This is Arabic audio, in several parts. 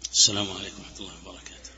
السلام عليكم ورحمة الله وبركاته.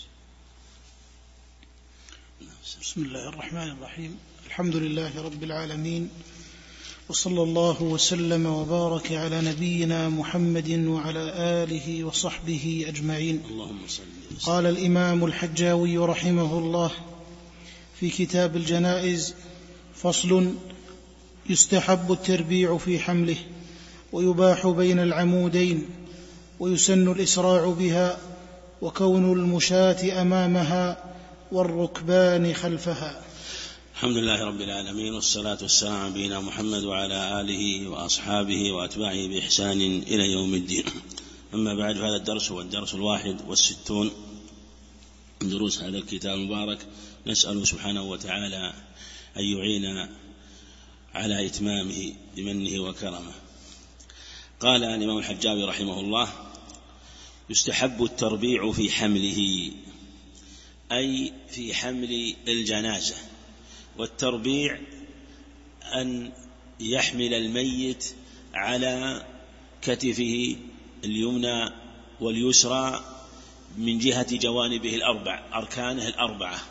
بسم الله الرحمن الرحيم. الحمد لله رب العالمين، وصلى الله وسلم وبارك على نبينا محمد وعلى آله وصحبه أجمعين. اللهم صل وسلم. قال الإمام الحجاوي رحمه الله في كتاب الجنائز: فصل: يستحب التربيع في حمله، ويباح بين العمودين، ويسن الإسراع بها، وكون المشاة أمامها والركبان خلفها. الحمد لله رب العالمين، والصلاة والسلام على نبينا محمد وعلى آله وأصحابه وأتباعه بإحسان إلى يوم الدين. أما بعد، هذا الدرس هو الدرس 61 من دروس هذا الكتاب المبارك. نسأل سبحانه وتعالى أن يعين على إتمامه بمنه وكرمه. قال الإمام الحجاوي رحمه الله: يستحب التربيع في حمله، أي في حمل الجنازة. والتربيع أن يحمل الميت على كتفه اليمنى واليسرى من جهة جوانبه الأربع، أركانه الأربعة،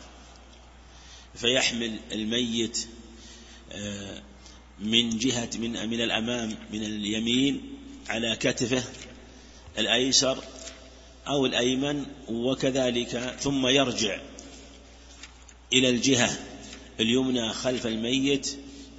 فيحمل الميت من جهة من الأمام من اليمين على كتفه الأيسر أو الأيمن، وكذلك ثم يرجع إلى الجهة اليمنى خلف الميت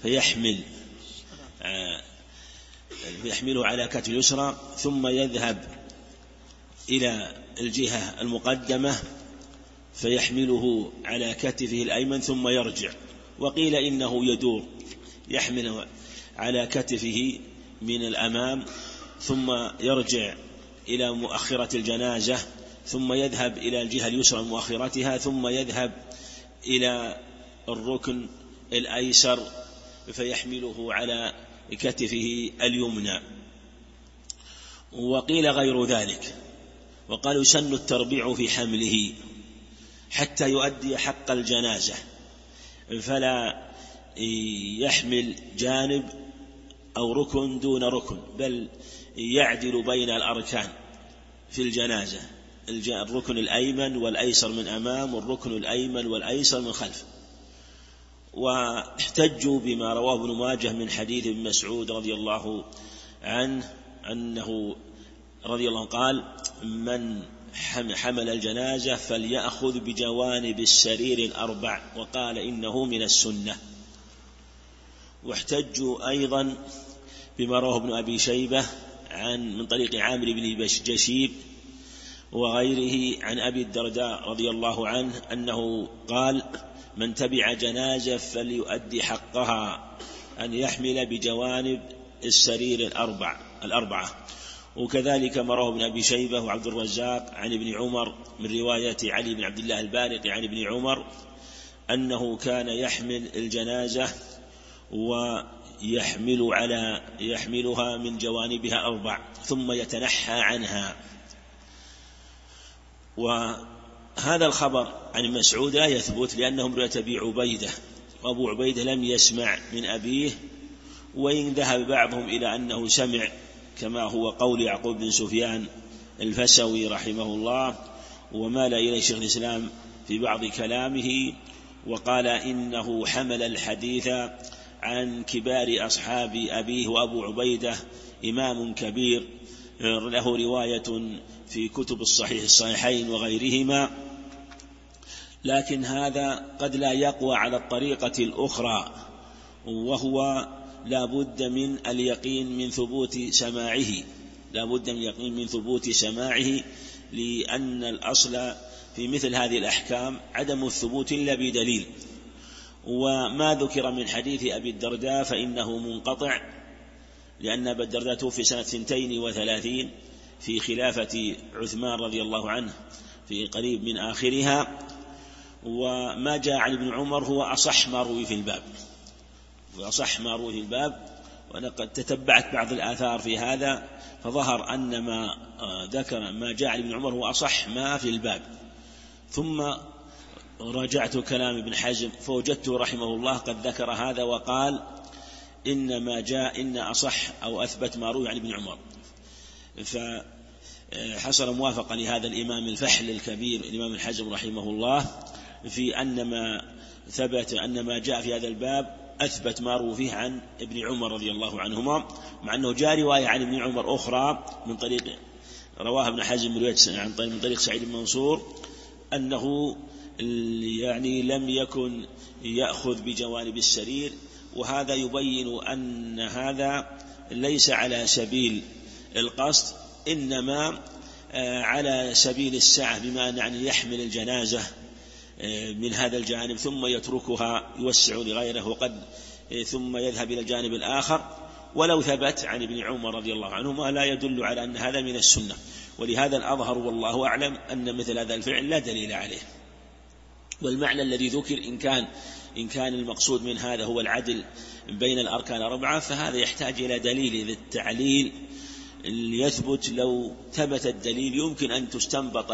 فيحمله على كتف اليسرى، ثم يذهب إلى الجهة المقدمة فيحمله على كتفه الأيمن ثم يرجع. وقيل إنه يدور، يحمله على كتفه من الأمام ثم يرجع إلى مؤخرة الجنازة، ثم يذهب إلى الجهة اليسرى مؤخرتها، ثم يذهب إلى الركن الأيسر فيحمله على كتفه اليمنى. وقيل غير ذلك، وقال يسن التربيع في حمله حتى يؤدي حق الجنازة، فلا يحمل جانب أو ركن دون ركن، بل يعدل بين الأركان في الجنازة، الركن الأيمن والأيسر من أمام، والركن الأيمن والأيسر من خلف. واحتجوا بما رواه ابن ماجه من حديث ابن مسعود رضي الله عنه أنه رضي الله قال: من حمل الجنازة فليأخذ بجوانب السرير الأربع، وقال إنه من السنة. واحتجوا أيضا بما رواه ابن أبي شيبة من طريق عامر بن جشيب وغيره عن أبي الدرداء رضي الله عنه أنه قال: من تبع جنازة فليؤدي حقها، أن يحمل بجوانب السرير الأربعة. وكذلك ما رواه ابن أبي شيبة وعبد الرزاق عن ابن عمر من رواية علي بن عبد الله البارق عن ابن عمر أنه كان يحمل الجنازة يحملها من جوانبها 4 ثم يتنحى عنها. وهذا الخبر عن مسعود لا يثبت، لأنهم رواية أبي عبيدة، وأبو عبيدة لم يسمع من أبيه، وإن ذهب بعضهم إلى أنه سمع، كما هو قول يعقوب بن سفيان الفسوي رحمه الله، ومال إليه شيخ الإسلام في بعض كلامه، وقال إنه حمل الحديث عن كبار أصحاب أبيه، وأبو عبيدة إمام كبير له رواية في كتب الصحيحين وغيرهما، لكن هذا قد لا يقوى على الطريقة الأخرى، وهو لا بد من اليقين من ثبوت سماعه، لأن الأصل في مثل هذه الأحكام عدم الثبوت إلا بدليل. وما ذكر من حديث أبي الدرداء فإنه منقطع، لأن أبا الدرداء توفي سنة 32 في خلافة عثمان رضي الله عنه في قريب من آخرها. وما جاء عن ابن عمر هو أصح ما روي في الباب، وأنا قد تتبعت بعض الآثار في هذا، فظهر أن ما جاء عن ابن عمر هو أصح ما في الباب. ثم راجعت كلام ابن حزم فوجدته رحمه الله قد ذكر هذا، وقال إن أصح أو أثبت ما روي عن ابن عمر. حصل موافقة لهذا الإمام الفحل الكبير الإمام الحزم رحمه الله في أن ما ثبت أن ما جاء في هذا الباب أثبت ما روى فيه عن ابن عمر رضي الله عنهما، مع أنه جاء رواية عن ابن عمر أخرى من طريق رواها ابن حزم من طريق سعيد بن منصور أنه يعني لم يكن يأخذ بجوانب السرير، وهذا يبين أن هذا ليس على سبيل القصد، إنما على سبيل السعة، بما أن يحمل الجنازة من هذا الجانب ثم يتركها يوسع لغيره وقد ثم يذهب إلى الجانب الآخر. ولو ثبت عن ابن عمر رضي الله عنهما لا يدل على أن هذا من السنة، ولهذا الأظهر والله أعلم أن مثل هذا الفعل لا دليل عليه. والمعنى الذي ذكر إن كان المقصود من هذا هو العدل بين الأركان الأربعة، فهذا يحتاج إلى دليل. للتعليل يثبت لو ثبت الدليل يمكن أن تستنبط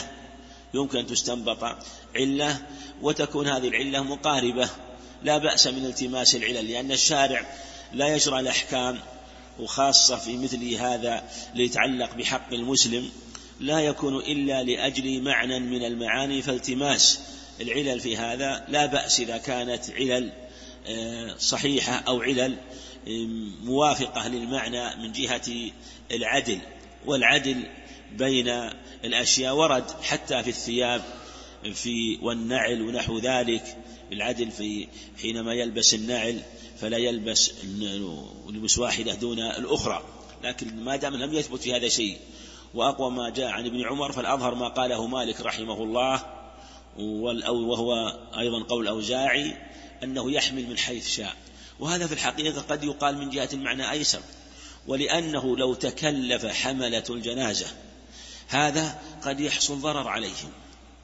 علة وتكون هذه العلة مقاربة، لا بأس من التماس العلل، لأن الشارع لا يشرع الأحكام، وخاصة في مثل هذا ليتعلق بحق المسلم لا يكون إلا لأجل معنى من المعاني، فالتماس العلل في هذا لا بأس إذا كانت علل صحيحة أو علل موافقة للمعنى من جهة العدل. والعدل بين الأشياء ورد حتى في الثياب والنعل ونحو ذلك، العدل في حينما يلبس النعل فلا يلبس واحدة دون الأخرى، لكن ما دام لم يثبت في هذا شيء. وأقوى ما جاء عن ابن عمر فالأظهر ما قاله مالك رحمه الله، وهو أيضا قول الأوزاعي، أنه يحمل من حيث شاء، وهذا في الحقيقة قد يقال من جهة المعنى أيسر، ولأنه لو تكلف حملة الجنازة هذا قد يحصل ضرر عليهم،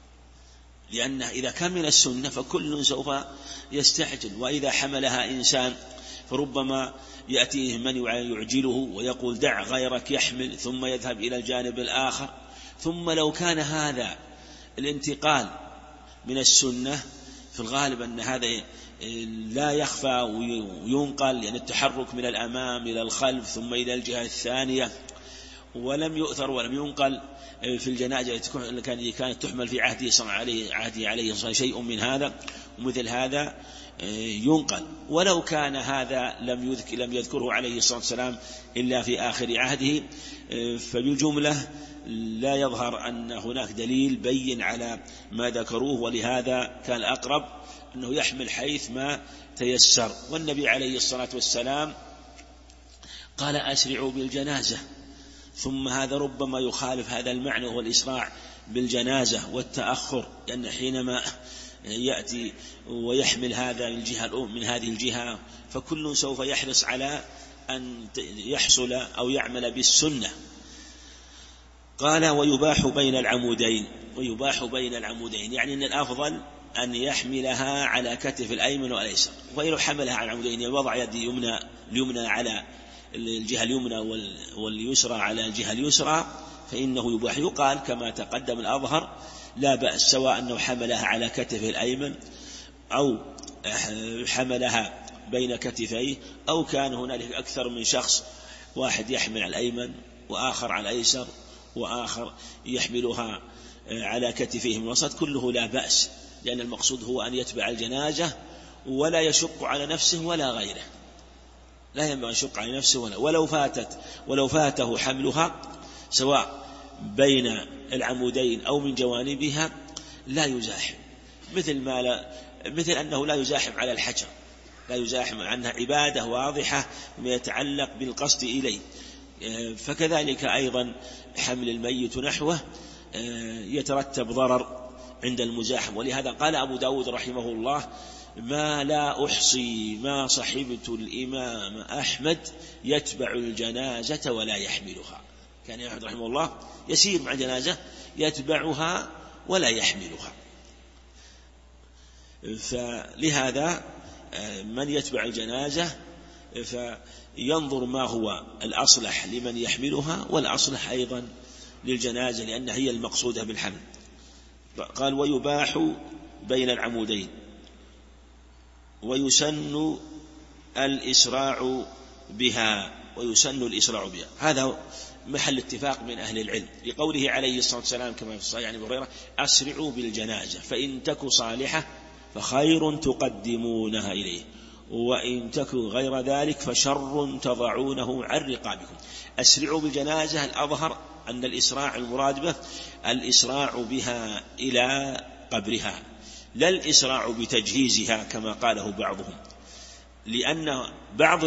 لأنه إذا كان من السنة فكل سوف يستعجل، وإذا حملها إنسان فربما يأتيه من يعجله ويقول دع غيرك يحمل ثم يذهب إلى الجانب الآخر. ثم لو كان هذا الانتقال من السنة في الغالب أن هذا لا يخفى وينقل، لأن التحرك من الأمام إلى الخلف ثم إلى الجهة الثانية، ولم يؤثر ولم ينقل في الجنازة التي كانت تحمل في عهده عليه شيء من هذا، ومثل هذا ينقل. ولو كان هذا لم يذكره عليه الصلاة والسلام إلا في آخر عهده، فبالجملة لا يظهر أن هناك دليل بين على ما ذكروه، ولهذا كان الأقرب أنه يحمل حيث ما تيسر. والنبي عليه الصلاة والسلام قال أسرعوا بالجنازة، ثم هذا ربما يخالف هذا المعنى وهو الإسراع بالجنازة والتأخر، لأن حينما يأتي ويحمل هذا من هذه الجهة فكل سوف يحرص على أن يحصل أو يعمل بالسنة. قال ويباح بين العمودين، يعني أن الأفضل أن يحملها على كتف الأيمن والأيسر، وإن حملها على العمودين وضع يد اليمنى على الجهة اليمنى واليسرى على الجهة اليسرى فإنه يباح. يقال كما تقدم الأظهر لا بأس، سواء أنه حملها على كتفه الأيمن أو حملها بين كتفيه، أو كان هنالك أكثر من شخص، واحد يحمل على الأيمن وآخر على الأيسر وآخر يحملها على كتفيه من الوسط، كله لا بأس، لأن المقصود هو أن يتبع الجنازة ولا يشق على نفسه ولا غيره، لا ينبغي أن يشق على نفسه ولو فاته حملها سواء بين العمودين أو من جوانبها لا يزاحم، مثل أنه لا يزاحم على الحجر، لا يزاحم عنها عبادة واضحة ما يتعلق بالقصد إليه. فكذلك أيضا حمل الميت نحوه يترتب ضرر عند المزاحم. ولهذا قال أبو داود رحمه الله ما لا أحصي ما صحبت الإمام أحمد يتبع الجنازة ولا يحملها. كان أحمد رحمه الله يسير مع جنازة يتبعها ولا يحملها، فلهذا من يتبع الجنازة فينظر ما هو الأصلح لمن يحملها والأصلح أيضا للجنازة، لأن هي المقصودة بالحمل. قال ويباح بين العمودين ويسن الإسراع بها. هذا محل اتفاق من أهل العلم، لقوله عليه الصلاة والسلام كما في الصحيح عن أبي هريرة: أسرعوا بالجنازة فإن تك صالحة فخير تقدمونها إليه، وإن تك غير ذلك فشر تضعونه عن رقابكم. أسرعوا بالجنازة، الأظهر أن الإسراع المراد به الإسراع بها إلى قبرها، لا الإسراع بتجهيزها كما قاله بعضهم، لأن بعض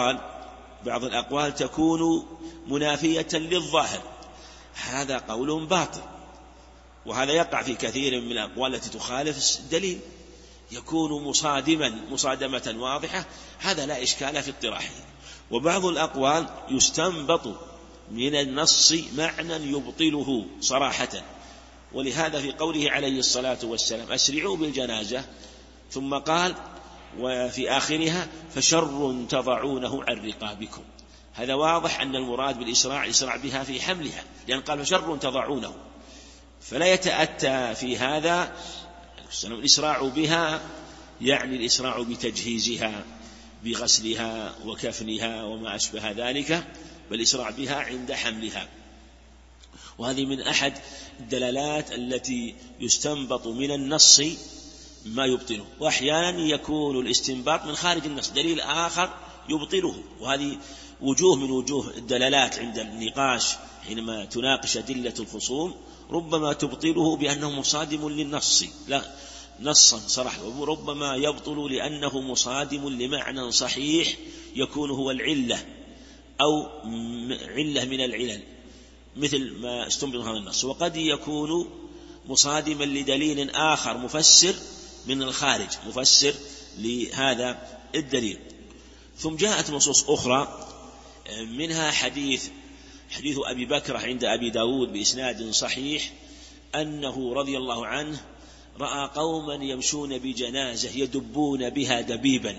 الأقوال تكون منافية للظاهر، هذا قول باطل، وهذا يقع في كثير من الأقوال التي تخالف الدليل، يكون مصادمة واضحة، هذا لا إشكال في اطراحه. وبعض الأقوال يستنبط من النص معنى يبطله صراحة، ولهذا في قوله عليه الصلاة والسلام: أسرعوا بالجنازة، ثم قال وفي آخرها: فشر تضعونه عن رقابكم، هذا واضح أن المراد بالإسراع بها في حملها، لأن قال فشر تضعونه، فلا يتأتى في هذا الإسراع بها يعني الإسراع بتجهيزها بغسلها وكفنها وما أشبه ذلك، بل إسراع بها عند حملها. وهذه من أحد الدلالات التي يستنبط من النص ما يبطله، وأحيانا يكون الاستنباط من خارج النص دليل آخر يبطله، وهذه وجوه من وجوه الدلالات عند النقاش، حينما تناقش أدلة الخصوم ربما تبطله بأنه مصادم للنص، لا نصا صرح، وربما يبطل لأنه مصادم لمعنى صحيح يكون هو العلة أو علة من العلل مثل ما استنبط هذا النص، وقد يكون مصادما لدليل آخر مفسر من الخارج، مفسر لهذا الدليل. ثم جاءت نصوص أخرى، منها حديث أبي بكر عند أبي داود بإسناد صحيح أنه رضي الله عنه رأى قوما يمشون بجنازة يدبون بها دبيبا،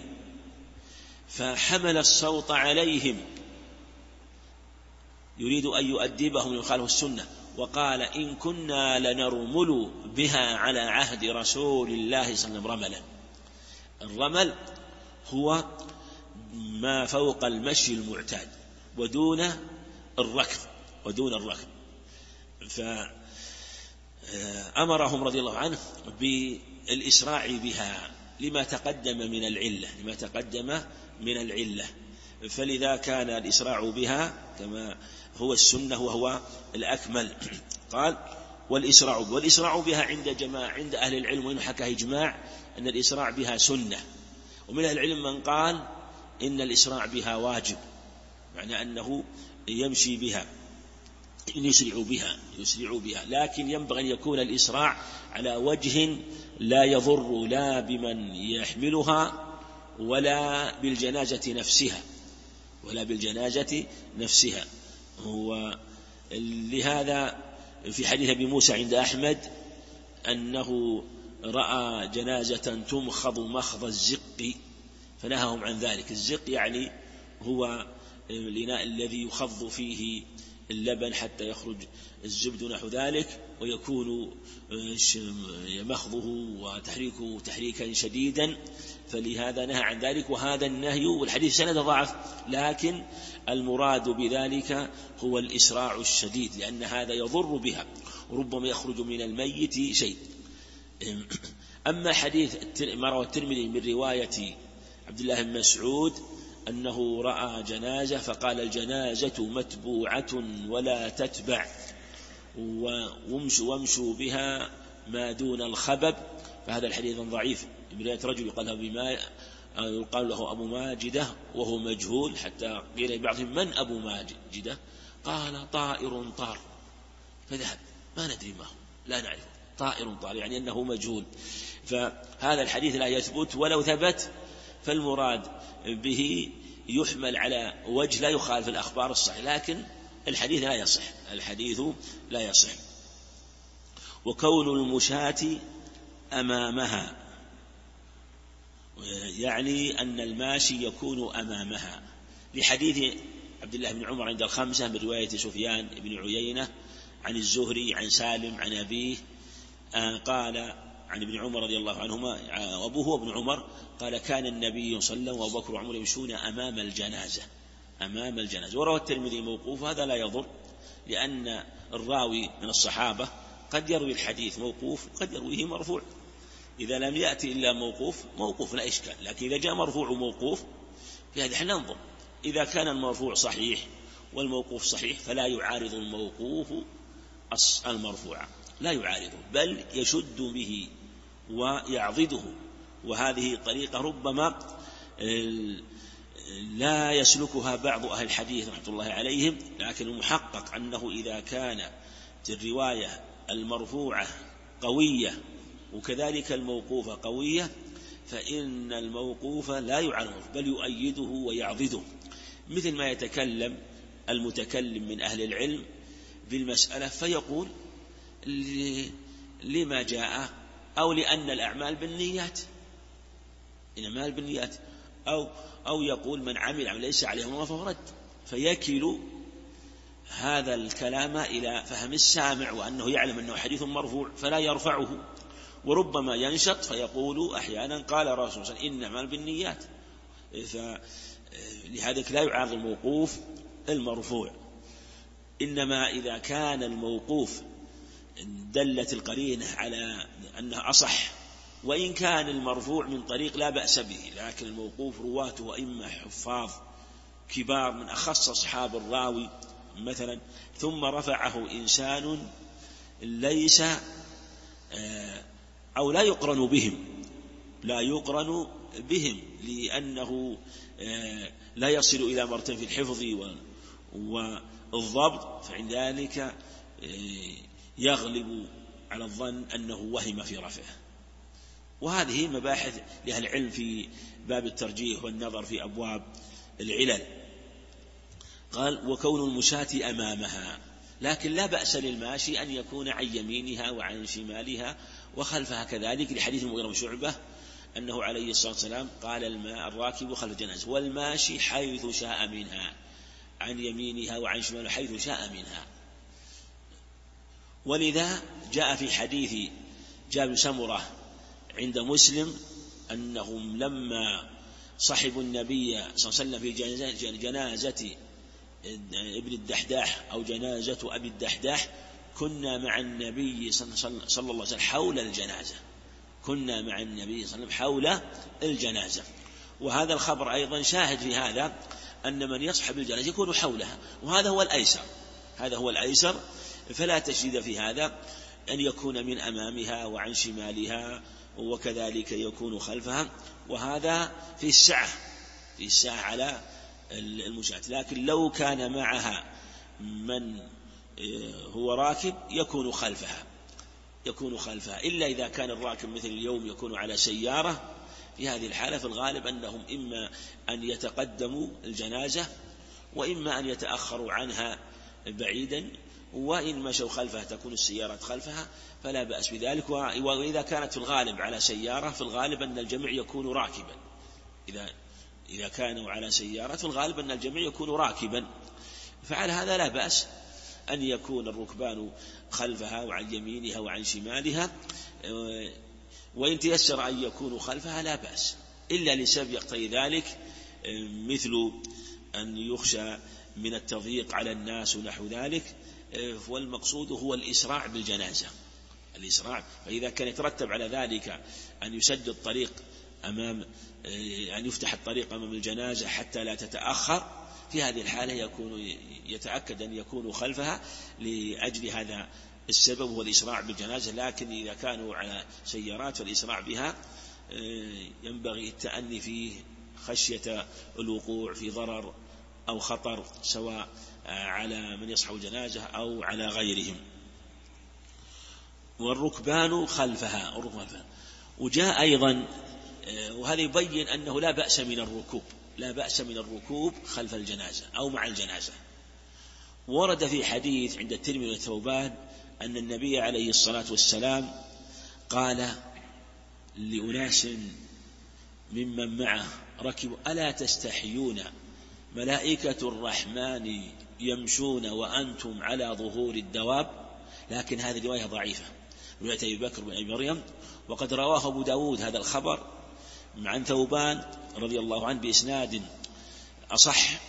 فحمل الصوت عليهم يريد أن يؤدبهم ويخالف السنة، وقال: إن كنا لنرمل بها على عهد رسول الله صلى الله عليه وسلم رملا. الرمل هو ما فوق المشي المعتاد ودون الركض فأمرهم رضي الله عنه بالإسراع بها لما تقدم من العلة، فلذا كان الإسراع بها كما هو السنة وهو الأكمل. قال: والإسراع بها عند أهل العلم، وإن حكى إجماع أن الإسراع بها سنة، ومن أهل العلم من قال إن الإسراع بها واجب، معنى أنه يمشي بها يسرع بها، لكن ينبغي أن يكون الإسراع على وجه لا يضر لا بمن يحملها ولا بالجنازة نفسها. لهذا في حديث أبي موسى عند أحمد أنه رأى جنازة تمخض مخض الزق فنهاهم عن ذلك. الزق يعني هو الإناء الذي يخض فيه اللبن حتى يخرج الزبد نحو ذلك، ويكون مخضه وتحريكه تحريكا شديدا، فلهذا نهى عن ذلك. وهذا النهي والحديث سند ضعف، لكن المراد بذلك هو الإسراع الشديد، لأن هذا يضر بها وربما يخرج من الميت شيء. أما حديث ما رواه الترمذي من رواية عبد الله بن مسعود أنه رأى جنازة فقال: الجنازة متبوعة ولا تتبع، وامشوا بها ما دون الخبب، فهذا الحديث ضعيف. من رواية رجل يقال له أبو ماجدة وهو مجهول، حتى قيل لبعضهم: من أبو ماجدة؟ قال: طائر طار، فذهب ما ندري ما هو، لا نعرفه، طائر طار يعني أنه مجهول. فهذا الحديث لا يثبت، ولو ثبت فالمراد به يحمل على وجه لا يخالف الأخبار الصحيحة، لكن الحديث لا يصح. وكون المشاة أمامها يعني أن الماشي يكون أمامها، لحديث عبد الله بن عمر عند الخمسة من رواية سفيان بن عيينة عن الزهري عن سالم عن أبيه قال عن ابن عمر رضي الله عنهما، وأبوه وابن عمر قال: كان النبي صلى الله عليه وسلم وأبو بكر وعمر يمشون أمام الجنازة، أمام الجنازة. وروى الترمذي موقوف، هذا لا يضر، لأن الراوي من الصحابة قد يروي الحديث موقوف وقد يرويه مرفوع. إذا لم يأتي إلا موقوف لا إشكال، لكن إذا جاء مرفوع وموقوف في هذه احنا ننظر. إذا كان المرفوع صحيح والموقوف صحيح فلا يعارض الموقوف المرفوع، لا يعارضه، بل يشد به ويعضده. وهذه طريقة ربما لا يسلكها بعض أهل الحديث رحمة الله عليهم، لكن المحقق أنه إذا كانت الرواية المرفوعة قوية وكذلك الموقوفة قوية فإن الموقوف لا يعارضه بل يؤيده ويعضده، مثل ما يتكلم المتكلم من أهل العلم بالمسألة فيقول لما جاء، أو لأن الأعمال بالنيات، الأعمال بالنيات، أو يقول من عمل ليس عليه أمر فهو رد، فيكل هذا الكلام إلى فهم السامع وأنه يعلم أنه حديث مرفوع فلا يرفعه، وربما ينشط فيقول أحيانا قال رسول الله إن الأعمال بالنيات، لهذا لا يعارض الموقوف المرفوع. إنما إذا كان الموقوف دلت القرينة على أنه أصح، وإن كان المرفوع من طريق لا بأس به، لكن الموقوف رواته أئمة حفاظ كبار من أخص أصحاب الراوي مثلا، ثم رفعه إنسان ليس أو لا يقرن بهم لأنه لا يصل إلى مرتبة في الحفظ والضبط، فعند ذلك يغلب على الظن أنه وهم في رفعه. وهذه مباحث لأهل العلم في باب الترجيح والنظر في أبواب العلل. قال وكون المشاة أمامها، لكن لا بأس للماشي أن يكون عن يمينها وعن شمالها وخلفها كذلك، لحديث المغيرة بن شعبة أنه عليه الصلاة والسلام قال الراكب خلف الجنازة والماشي حيث شاء منها، عن يمينها وعن شمالها حيث شاء منها. ولذا جاء في حديث جابر بن سمرة عند مسلم أنهم لما صحبوا النبي صلى الله عليه وسلم في جنازة ابن الدحداح أو جنازة أبي الدحداح كنا مع النبي صلى الله عليه وسلم حول الجنازة، كنا مع النبي صلى الله عليه وسلم حول الجنازة. وهذا الخبر أيضا شاهد في هذا أن من يصحب الجنازة يكون حولها، وهذا هو الأيسر، فلا تشديد في هذا أن يكون من أمامها وعن شمالها وكذلك يكون خلفها، وهذا في الساعة على المشاة. لكن لو كان معها من هو راكب يكون خلفها، إلا إذا كان الراكب مثل اليوم يكون على سيارة، في هذه الحالة في الغالب أنهم إما أن يتقدموا الجنازة وإما أن يتأخروا عنها بعيدا، وإن مشوا خلفها تكون السيارة خلفها فلا بأس بذلك. وإذا كانت في الغالب على سيارة في الغالب أن الجميع يكون راكبا، إذا كانوا على سيارة في الغالب أن الجميع يكون راكبا، فعلى هذا لا بأس أن يكون الركبان خلفها وعن يمينها وعن شمالها، وإن تيسر أن يكونوا خلفها لا بأس، إلا لسبب يقتضي ذلك مثل أن يخشى من التضييق على الناس ونحو ذلك. والمقصود هو الإسراع بالجنازة، فإذا كان يترتب على ذلك أن يسد الطريق أن يفتح الطريق أمام الجنازة حتى لا تتأخر، في هذه الحالة يتأكد أن يكونوا خلفها لأجل هذا السبب هو الإسراع بالجنازة. لكن إذا كانوا على سيارات فالإسراع بها ينبغي التأني فيه خشية الوقوع في ضرر أو خطر سواء على من يصحب الجنازة أو على غيرهم. والركبان خلفها. وجاء أيضا وهذا يبين أنه لا بأس من الركوب خلف الجنازة أو مع الجنازة. ورد في حديث عند الترمذي والثوبان أن النبي عليه الصلاة والسلام قال لأناس ممن معه ركبوا ألا تستحيون ملائكة الرحمن يمشون وأنتم على ظهور الدواب. لكن هذه الرواية ضعيفة، رواية أبي بكر بن أبي مريم، وقد رواه أبو داود هذا الخبر عن ثوبان رضي الله عنه بإسناد أصح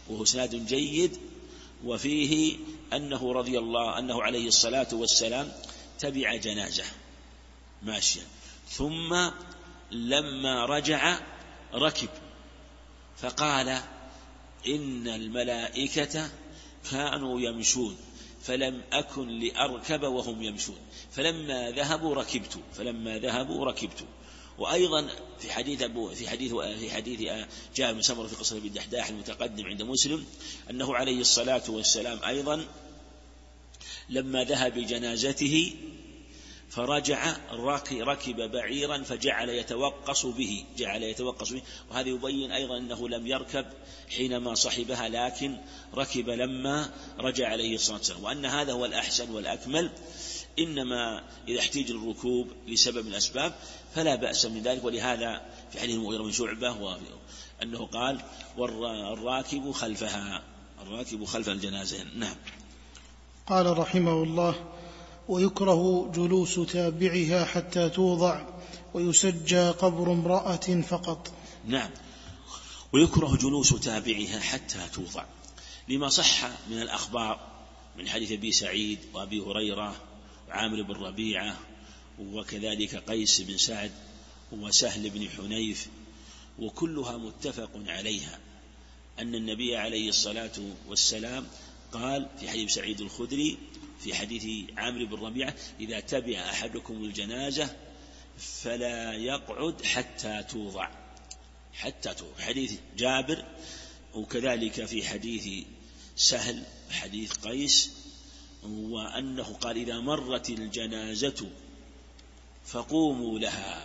وهو إسناد جيد، وفيه أنه رضي الله أنه عليه الصلاة والسلام تبع جنازة ماشيا، ثم لما رجع ركب فقال إن الملائكة كانوا يمشون فلم أكن لأركب وهم يمشون فلما ذهبوا ركبت. وأيضا في حديث جاء من سمرة في قصة ابن الدحداح المتقدم عند مسلم أنه عليه الصلاة والسلام أيضا لما ذهب بجنازته فرجع ركب بعيرا فجعل يتوقص به، وهذا يبين أيضا أنه لم يركب حينما صحبها، لكن ركب لما رجع عليه الصلاة والسلام، وأن هذا هو الأحسن والأكمل. إنما إذا احتاج الركوب لسبب من الأسباب فلا بأس من ذلك، ولهذا في حديث المغيرة بن شعبة أنه قال والراكب خلف الجنازة. نعم. قال رحمه الله: ويكره جلوس تابعها حتى توضع، ويسجى قبر امرأة فقط. نعم، ويكره جلوس تابعها حتى توضع لما صح من الأخبار من حديث أبي سعيد وأبي هريرة وعامر بن ربيعة وكذلك قيس بن سعد وسهل بن حنيف، وكلها متفق عليها أن النبي عليه الصلاة والسلام قال في حديث سعيد الخدري في حديث عامر بن ربيعة: إذا تبع أحدكم الجنازة فلا يقعد حتى توضع. حديث جابر، وكذلك في حديث سهل حديث قيس، وأنه قال: إذا مرت الجنازة فقوموا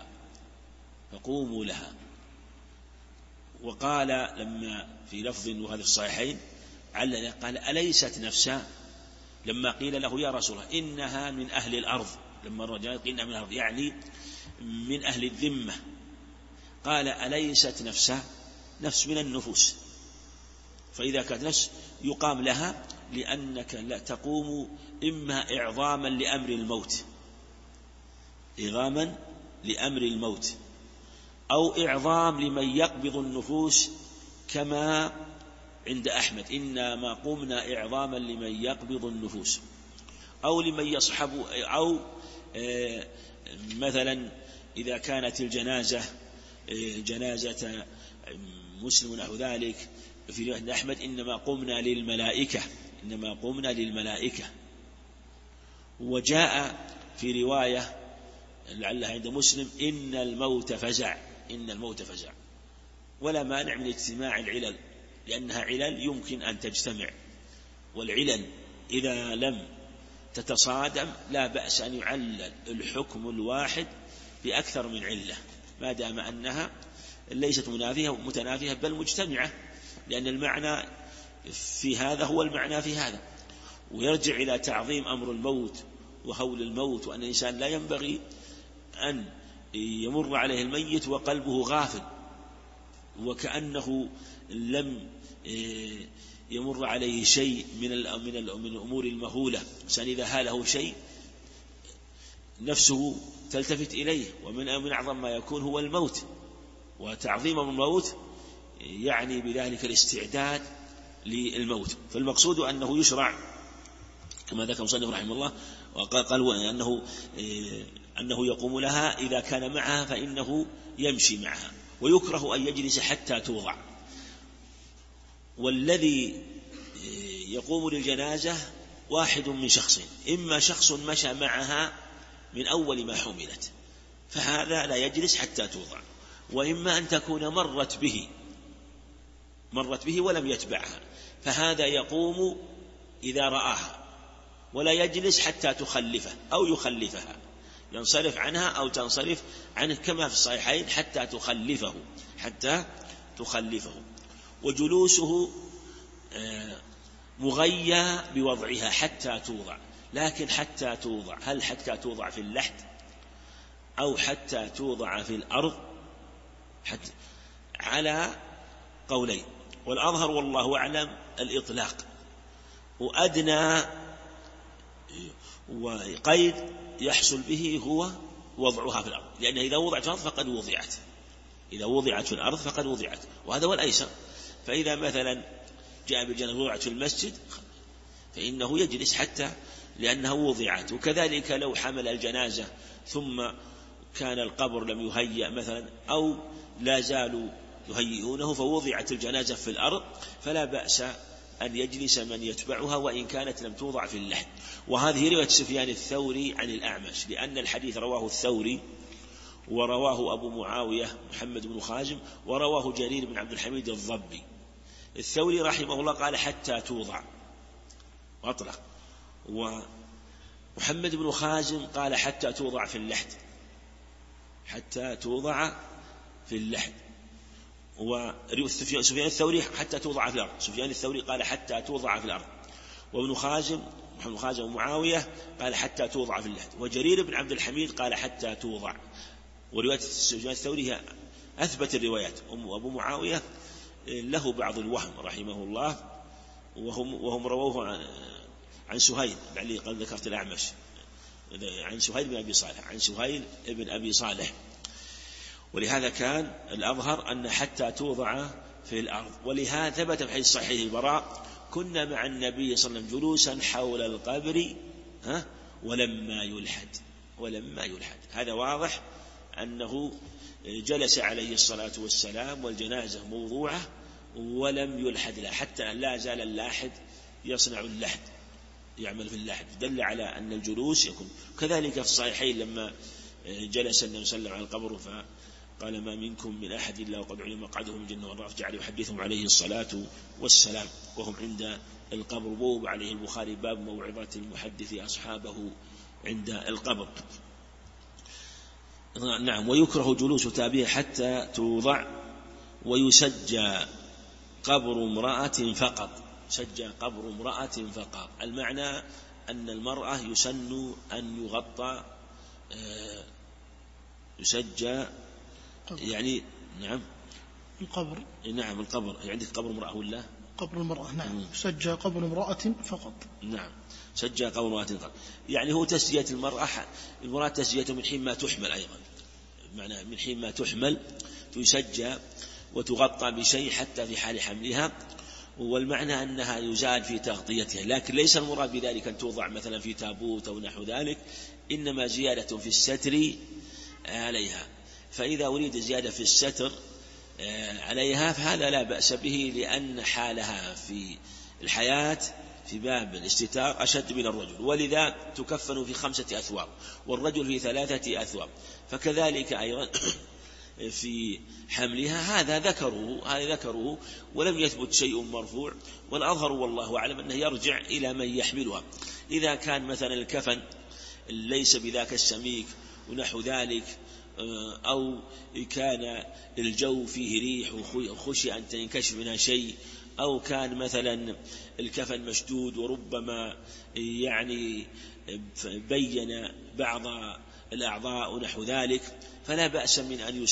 لها. وقال لما في لفظ وهذا الصحيحين قال: أليست نفسا؟ لما قيل له: يا رسول الله إنها من أهل الأرض، لما الرجال قيل إنها من الأرض يعني من أهل الذمة، قال: أليست نفسا؟ نفس من النفوس، فإذا كانت نفس يقام لها، لأنك لا تقوم إما إعظاما لأمر الموت أو إعظام لمن يقبض النفوس، كما عند أحمد: إنما قمنا إعظاما لمن يقبض النفوس، أو لمن يصحب، أو مثلا إذا كانت الجنازة جنازة مسلم نحو ذلك، في رواية أحمد: إنما قمنا للملائكة. وجاء في رواية لعلها عند مسلم: إن الموت فزع. ولا مانع من اجتماع العلل، لأنها علل يمكن أن تجتمع، والعلل إذا لم تتصادم لا بأس أن يعلل الحكم الواحد بأكثر من علة، ما دام أنها ليست متنافية بل مجتمعة، لأن المعنى في هذا هو المعنى في هذا. ويرجع إلى تعظيم أمر الموت وهول الموت، وأن الإنسان لا ينبغي أن يمر عليه الميت وقلبه غافل، وكأنه لم يمر عليه شيء من الأمور المهولة. الإنسان إذا هاله شيء نفسه تلتفت إليه، ومن أعظم ما يكون هو الموت، وتعظيم الموت يعني بذلك الاستعداد للموت. فالمقصود أنه يشرع كما ذكر المصنف رحمه الله، وقال أنه يقوم لها إذا كان معها فإنه يمشي معها، ويكره أن يجلس حتى توضع. والذي يقوم للجنازة واحد من شخصين: إما شخص مشى معها من أول ما حملت فهذا لا يجلس حتى توضع، وإما أن تكون مرت به ولم يتبعها، فهذا يقوم إذا رآها ولا يجلس حتى تخلفه أو يخلفها، ينصرف عنها أو تنصرف عنه، كما في الصحيحين: حتى تخلفه. وجلوسه مغيى بوضعها حتى توضع، لكن حتى توضع، هل حتى توضع في اللحد أو حتى توضع في الأرض؟ على قولين، والأظهر والله أعلم الإطلاق، وأدنى وقيد يحصل به هو وضعها في الأرض، لأن إذا وضعت في الأرض فقد وضعت، وهذا هو الأيسر. فإذا مثلا جاء بالجنازة وضعت في المسجد فإنه يجلس حتى لأنها وضعت. وكذلك لو حمل الجنازة ثم كان القبر لم يهيأ مثلا أو لا زالوا يهيئونه فوضعت الجنازة في الأرض فلا بأس أن يجلس من يتبعها وإن كانت لم توضع في اللحد. وهذه رواية سفيان الثوري عن الأعمش، لأن الحديث رواه الثوري ورواه أبو معاوية محمد بن خازم ورواه جرير بن عبد الحميد الضبي. الثوري رحمه الله قال حتى توضع وأطلق، ومحمد بن خازم قال حتى توضع في اللحد، حتى توضع في اللحد. وسفيان الثوري حتى توضع في الأرض، سفيان الثوري قال حتى توضع في الأرض، وابن خازم محمد خازم ومعاوية قال حتى توضع في اللحد، وجرير بن عبد الحميد قال حتى توضع. ورواية سفيان الثوري هي أثبت الروايات. وأبو معاوية له بعض الوهم رحمه الله، وهم رووه عن سهيل بعلي قال ذكرت الأعمش عن سهيل بن أبي صالح، عن سهيل بن أبي صالح. ولهذا كان الأظهر أن حتى توضع في الأرض. ولهذا ثبت في حديث صحيح البراء كنا مع النبي صلى الله عليه وسلم جلوسا حول القبر ولما يلحد. هذا واضح أنه جلس عليه الصلاة والسلام والجنازة موضوعة ولم يلحد لها، حتى لا زال اللاحد يصنع اللحد، يعمل في اللحد، دل على أن الجلوس يكون. كذلك في الصحيحين لما جلس النبي صلى الله عليه وسلم على القبر فقال ما منكم من أحد إلا وقد علم مقعده من الجنة والنار، فجعل يحدثهم عليه الصلاة والسلام وهم عند القبر. بوب عليه البخاري باب موعظة المحدث أصحابه عند القبر. نعم. ويكره جلوس تابعه حتى توضع. ويسجى قبر امرأة فقط، سجى قبر امرأة فقط، المعنى أن المرأة يسن أن يغطى، يسجى يعني نعم القبر، نعم القبر. عندك قبر امرأة ولا قبر المرأة؟ نعم. سجى قبر امرأة فقط. نعم سجى قبر امرأة فقط، يعني هو تسجية المرأة تسجية من حين ما تحمل أيضا، معنى من حين ما تحمل تسجى وتغطى بشيء حتى في حال حملها. والمعنى أنها يزاد في تغطيتها، لكن ليس المراد بذلك أن توضع مثلا في تابوت أو نحو ذلك، إنما زيادة في الستر عليها. فإذا أريد زيادة في الستر عليها فهذا لا بأس به، لأن حالها في الحياة في باب الاستتار أشد من الرجل، ولذا تكفن في 5 أثواب والرجل في 3 أثواب. فكذلك أيضا في حملها هذا ذكره ولم يثبت شيء مرفوع. والأظهر والله أعلم أنه يرجع إلى من يحملها. إذا كان مثلا الكفن ليس بذاك السميك ونحو ذلك، أو كان الجو فيه ريح وخشي أن تنكشف منها شيء، أو كان مثلا الكفن مشدود وربما يعني بين بعض الأعضاء ونحو ذلك، فلا بأس من أن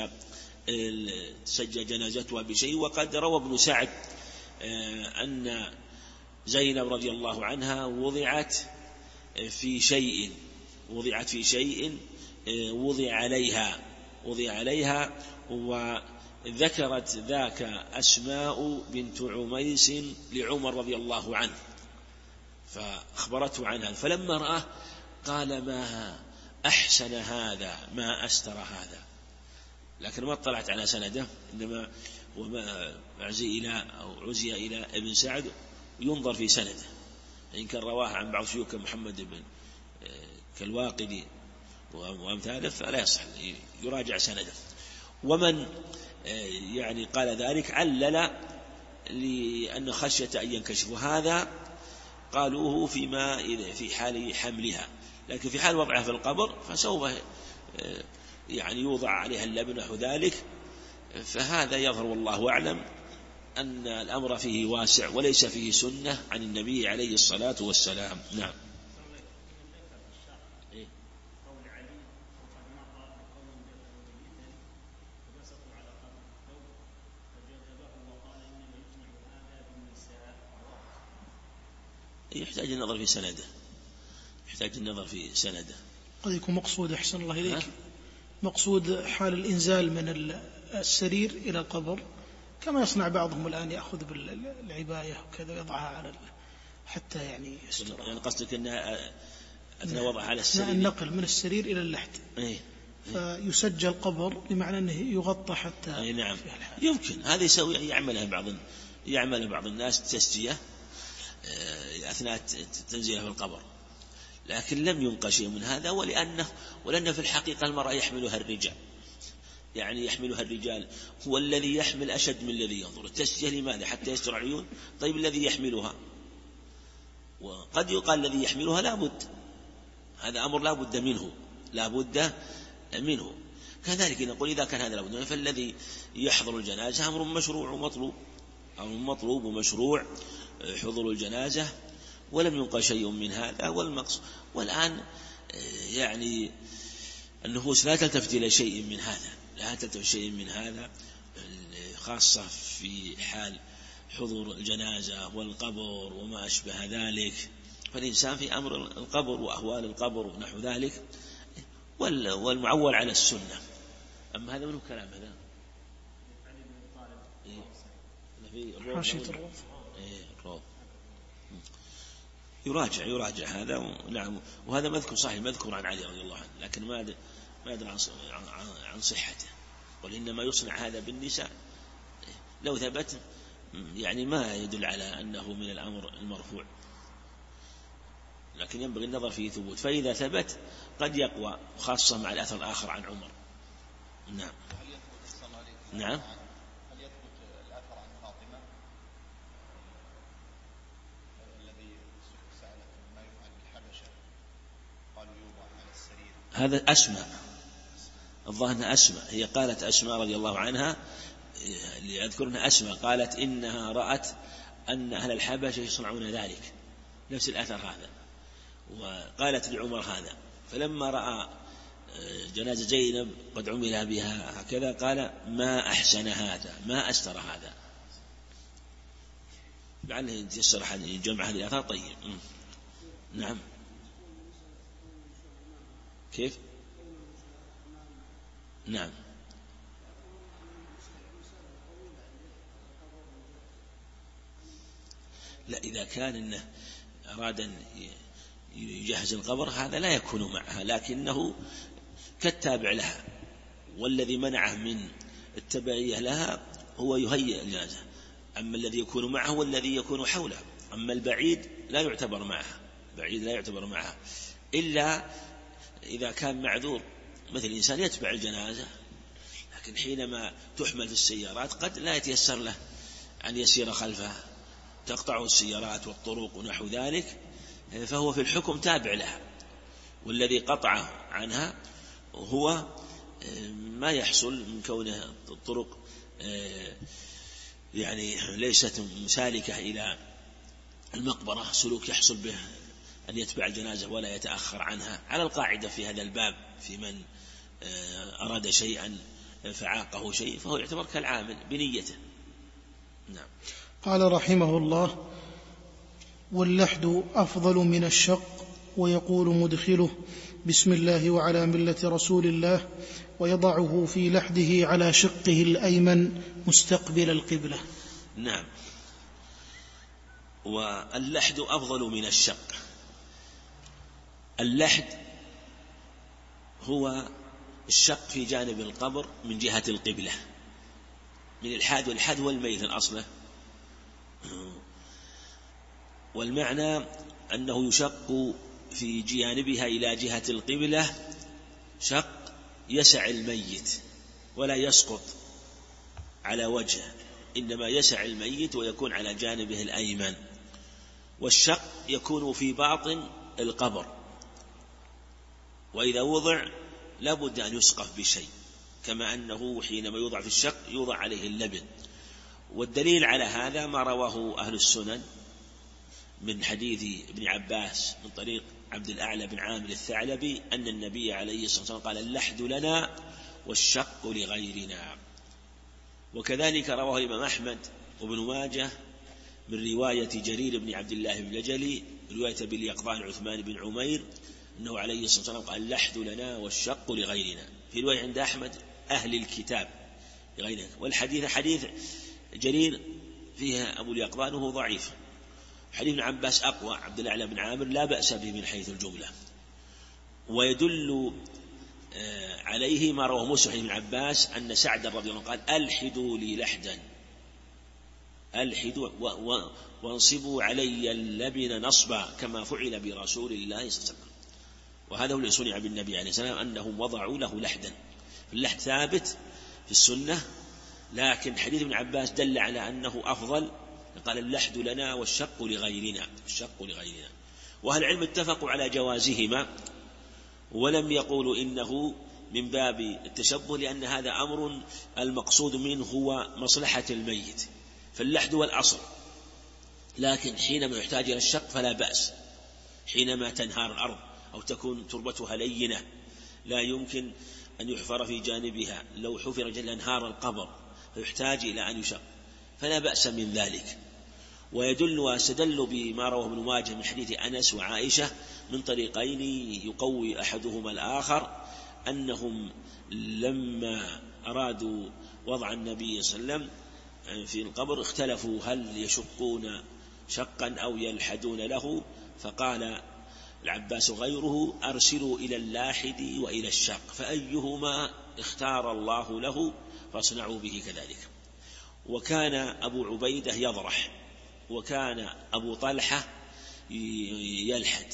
تسجى جنازتها بشيء. وقد روى ابن سعد أن زينب رضي الله عنها وضعت في شيء وضع عليها وذكرت ذاك أسماء بنت عميس لعمر رضي الله عنه، فأخبرته عنها، فلما رآه قال ما أحسن هذا، ما أستر هذا، لكن ما اطلعت على سنده، إنما عزي إلى ابن سعد ينظر في سنده، إن كان رواه عن بعض شيوخ محمد بن كالواقدي وأمثاله فلا يصح، يراجع سنده. ومن يعني قال ذلك علل لأن خشية أن ينكشف، وهذا قالوه في حال حملها، لكن في حال وضعها في القبر فسوف يعني يوضع عليها اللبن نحو ذلك. فهذا يظهر والله أعلم أن الأمر فيه واسع وليس فيه سنة عن النبي عليه الصلاة والسلام. نعم. يحتاج النظر في سنده، قد يكون مقصود أحسن الله إليك مقصود حال الإنزال من السرير إلى القبر، كما يصنع بعضهم الآن، يأخذ بالعباية وكذا ويضعها على حتى يعني يستر. يعني قصدك أنها أثناء وضعها على السرير، النقل من السرير إلى اللحد، فيسجل قبر بمعنى أنه يغطى حتى. نعم، يمكن هذا يعمل بعض الناس تسجية أثناء تنزيله في القبر، لكن لم ينقى شيء من هذا، ولأن في الحقيقة المرأة يحملها الرجال، يعني يحملها الرجال، هو الذي يحمل أشد من الذي ينظر. التسجية لماذا؟ حتى يستر العيون. طيب الذي يحملها، وقد يقال الذي يحملها لابد، هذا أمر لا بد منه. كذلك نقول إذا كان هذا لابد منه، فالذي يحضر الجنازة أمر مشروع ومطلوب، أمر مطلوب ومشروع حضور الجنازة، ولم ينقى شيء من هذا. والآن يعني النفوس لا تلتفت إلى شيء من هذا، خاصة في حال حضور الجنازة والقبر وما أشبه ذلك. فالإنسان في أمر القبر وأهوال القبر ونحو ذلك والمعول على السنة. أما هذا منه كلام، هذا حاشية الروض يراجع هذا. نعم، وهذا مذكور عن علي رضي الله عنه، لكن ما أدري عن صحته. قل إنما يصنع هذا بالنساء، لو ثبت يعني ما يدل على أنه من الأمر المرفوع، لكن ينبغي النظر فيه ثبوت، فإذا ثبت قد يقوى، خاصة مع الأثر الآخر عن عمر. نعم. هل يثبت الأثر عن فاطمة الذي سألت ما يفعل بحبشة، قالوا يوضع على السرير؟ هذا أسماء، الظاهر أسماء، هي قالت أسماء رضي الله عنها، اللي أذكرنا أسماء قالت إنها رأت أن أهل الحبشة يصنعون ذلك، نفس الأثر هذا، وقالت لعمر هذا، فلما رأى جنازة زينب قد عمل بها هكذا قال ما أحسن هذا، ما أستر هذا، لعله يتيسر جمع هذه الآثار. طيب. نعم. كيف؟ نعم. لا، إذا كان إنه أراد أن يجهز القبر هذا لا يكون معها، لكنه كالتابع لها، والذي منعه من التبعية لها هو يهيئ الجنازة. أما الذي يكون معه والذي يكون حوله، أما البعيد لا يعتبر معها، إلا إذا كان معذور، مثل الإنسان يتبع الجنازة، لكن حينما تحمل في السيارات قد لا يتيسر له أن يسير خلفها، تقطع السيارات والطرق ونحو ذلك، فهو في الحكم تابع لها، والذي قطعه عنها هو ما يحصل من كونه الطرق يعني ليست مسالكة إلى المقبرة، سلوك يحصل به أن يتبع الجنازة ولا يتأخر عنها، على القاعدة في هذا الباب في من أراد شيئا فعاقه شيء، فهو يعتبر كالعامل بنيته. نعم. قال رحمه الله: واللحد أفضل من الشق. ويقول مدخله: بسم الله وعلى ملة رسول الله، ويضعه في لحده على شقه الأيمن مستقبل القبلة. نعم. واللحد أفضل من الشق. اللحد هو الشق في جانب القبر من جهة القبلة، من الحاد، والحاد هو الميت الأصل، والمعنى أنه يشق في جانبها إلى جهة القبلة شق يسع الميت ولا يسقط على وجهه، إنما يسع الميت ويكون على جانبه الأيمن. والشق يكون في باطن القبر، وإذا وضع لابد أن يسقف بشيء، كما أنه حينما يوضع في الشق يوضع عليه اللبن. والدليل على هذا ما رواه أهل السنن من حديث ابن عباس من طريق عبد الأعلى بن عامر الثعلبي أن النبي عليه الصلاة والسلام قال: اللحد لنا والشق لغيرنا. وكذلك رواه الإمام أحمد وابن ماجه من رواية جرير بن عبد الله بن الجلي رواية باليقظان عثمان بن عمير أنه عليه الصلاة والسلام قال: اللحد لنا والشق لغيرنا. في رواية عند أحمد: أهل الكتاب لغيرنا. والحديث حديث جرير فيها أبو اليقظان وهو ضعيف. حديث ابن عباس أقوى، عبد الأعلى بن عامر لا بأس به من حيث الجملة. ويدل عليه ما رواه مسلم عن ابن عباس أن سعد رضي الله عنه قال: ألحدوا لي لحدا، ألحدوا وانصبوا علي اللبن نصبا كما فعل برسول الله صلى الله عليه وسلم. وهذا هو الذي صنع بالنبي عليه السلام، أنهم وضعوا له لحدا. اللحد ثابت في السنة، لكن حديث ابن عباس دل على أنه أفضل، قال: اللحد لنا والشق لغيرنا، الشق لغيرنا. وأهل العلم اتفقوا على جوازهما، ولم يقولوا إنه من باب التشبه، لأن هذا أمر المقصود منه هو مصلحة الميت، فاللحد هو الأصل. لكن حينما يحتاج إلى الشق فلا بأس، حينما تنهار الأرض أو تكون تربتها لينة لا يمكن أن يحفر في جانبها، لو حفر جل انهار القبر فيحتاج إلى أن يشق، فلا بأس من ذلك. ويدل واستدل بما رواه ابن ماجه من حديث أنس وعائشة من طريقين يقوي أحدهما الآخر، أنهم لما أرادوا وضع النبي صلى الله عليه وسلم في القبر اختلفوا هل يشقون شقا أو يلحدون له، فقال العباس غيره: أرسلوا إلى اللاحد وإلى الشق، فأيهما اختار الله له فاصنعوا به كذلك. وكان أبو عبيدة يضرح، وكان أبو طلحة يلحد،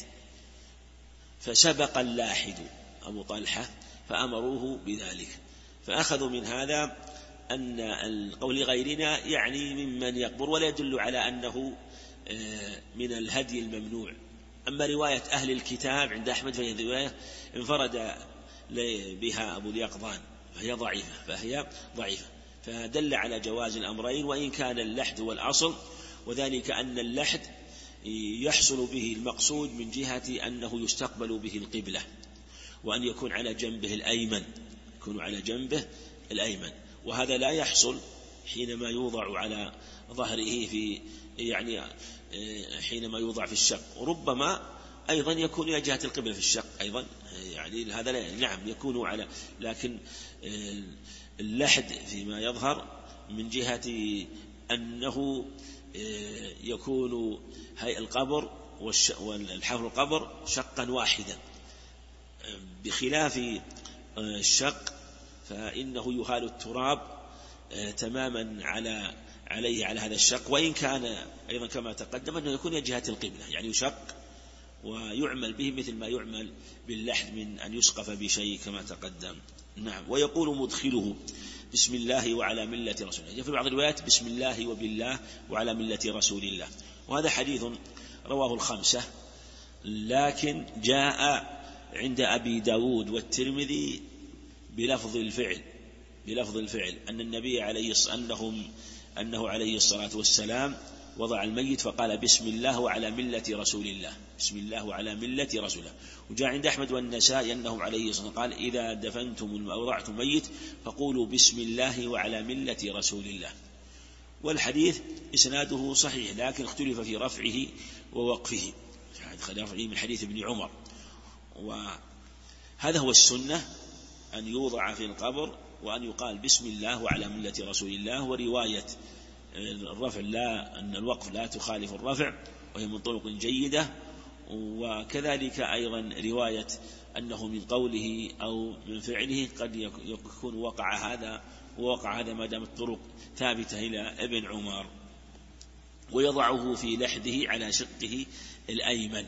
فسبق اللاحد أبو طلحة فأمروه بذلك. فأخذوا من هذا أن القول غيرنا يعني ممن يقبر، ولا يدل على أنه من الهدي الممنوع. أما رواية أهل الكتاب عند أحمد فهي رواية انفرد بها أبو اليقظان، فهي ضعيفة، فدل على جواز الأمرين، وإن كان اللحد هو الأصل، وذلك أن اللحد يحصل به المقصود من جهة أنه يستقبل به القبلة، وأن يكون على جنبه الأيمن، وهذا لا يحصل حينما يوضع على ظهره حينما يوضع في الشق. وربما أيضا يكون إلى جهة القبلة في الشق أيضا، هذا نعم يكون على، لكن اللحد فيما يظهر من جهة أنه يكون هيئ القبر والحفر القبر شقا واحدا، بخلاف الشق فإنه يهال التراب تماما عليه على هذا الشق، وإن كان أيضا كما تقدم أنه يكون جهة القبلة، يعني يشق ويعمل به مثل ما يعمل باللحد من أن يسقف بشيء كما تقدم. نعم. ويقول مدخله: بسم الله وعلى ملة رسول الله. في بعض الروايات: بسم الله وبالله وعلى ملة رسول الله. وهذا حديث رواه الخمسة، لكن جاء عند أبي داود والترمذي بلفظ الفعل أن النبي أنه عليه الصلاة والسلام وضع الميت فقال: بسم الله وعلى ملة رسول الله، بسم الله وعلى ملة رسول الله. وجاء عند أحمد والنسائي أنه عليه الصلاة والسلام قال: إذا دفنتم أو وضعتم ميت فقولوا بسم الله وعلى ملة رسول الله. والحديث إسناده صحيح، لكن اختلف في رفعه ووقفه، من حديث ابن عمر. وهذا هو السنة، أن يوضع في القبر وأن يقال بسم الله وعلى ملة رسول الله. ورواية الرفع أن الوقف لا تخالف الرفع، وهي من طرق جيدة. وكذلك أيضا رواية أنه من قوله أو من فعله قد يكون وقع هذا ما دام الطرق ثابتة إلى ابن عمر. ويضعه في لحده على شقه الأيمن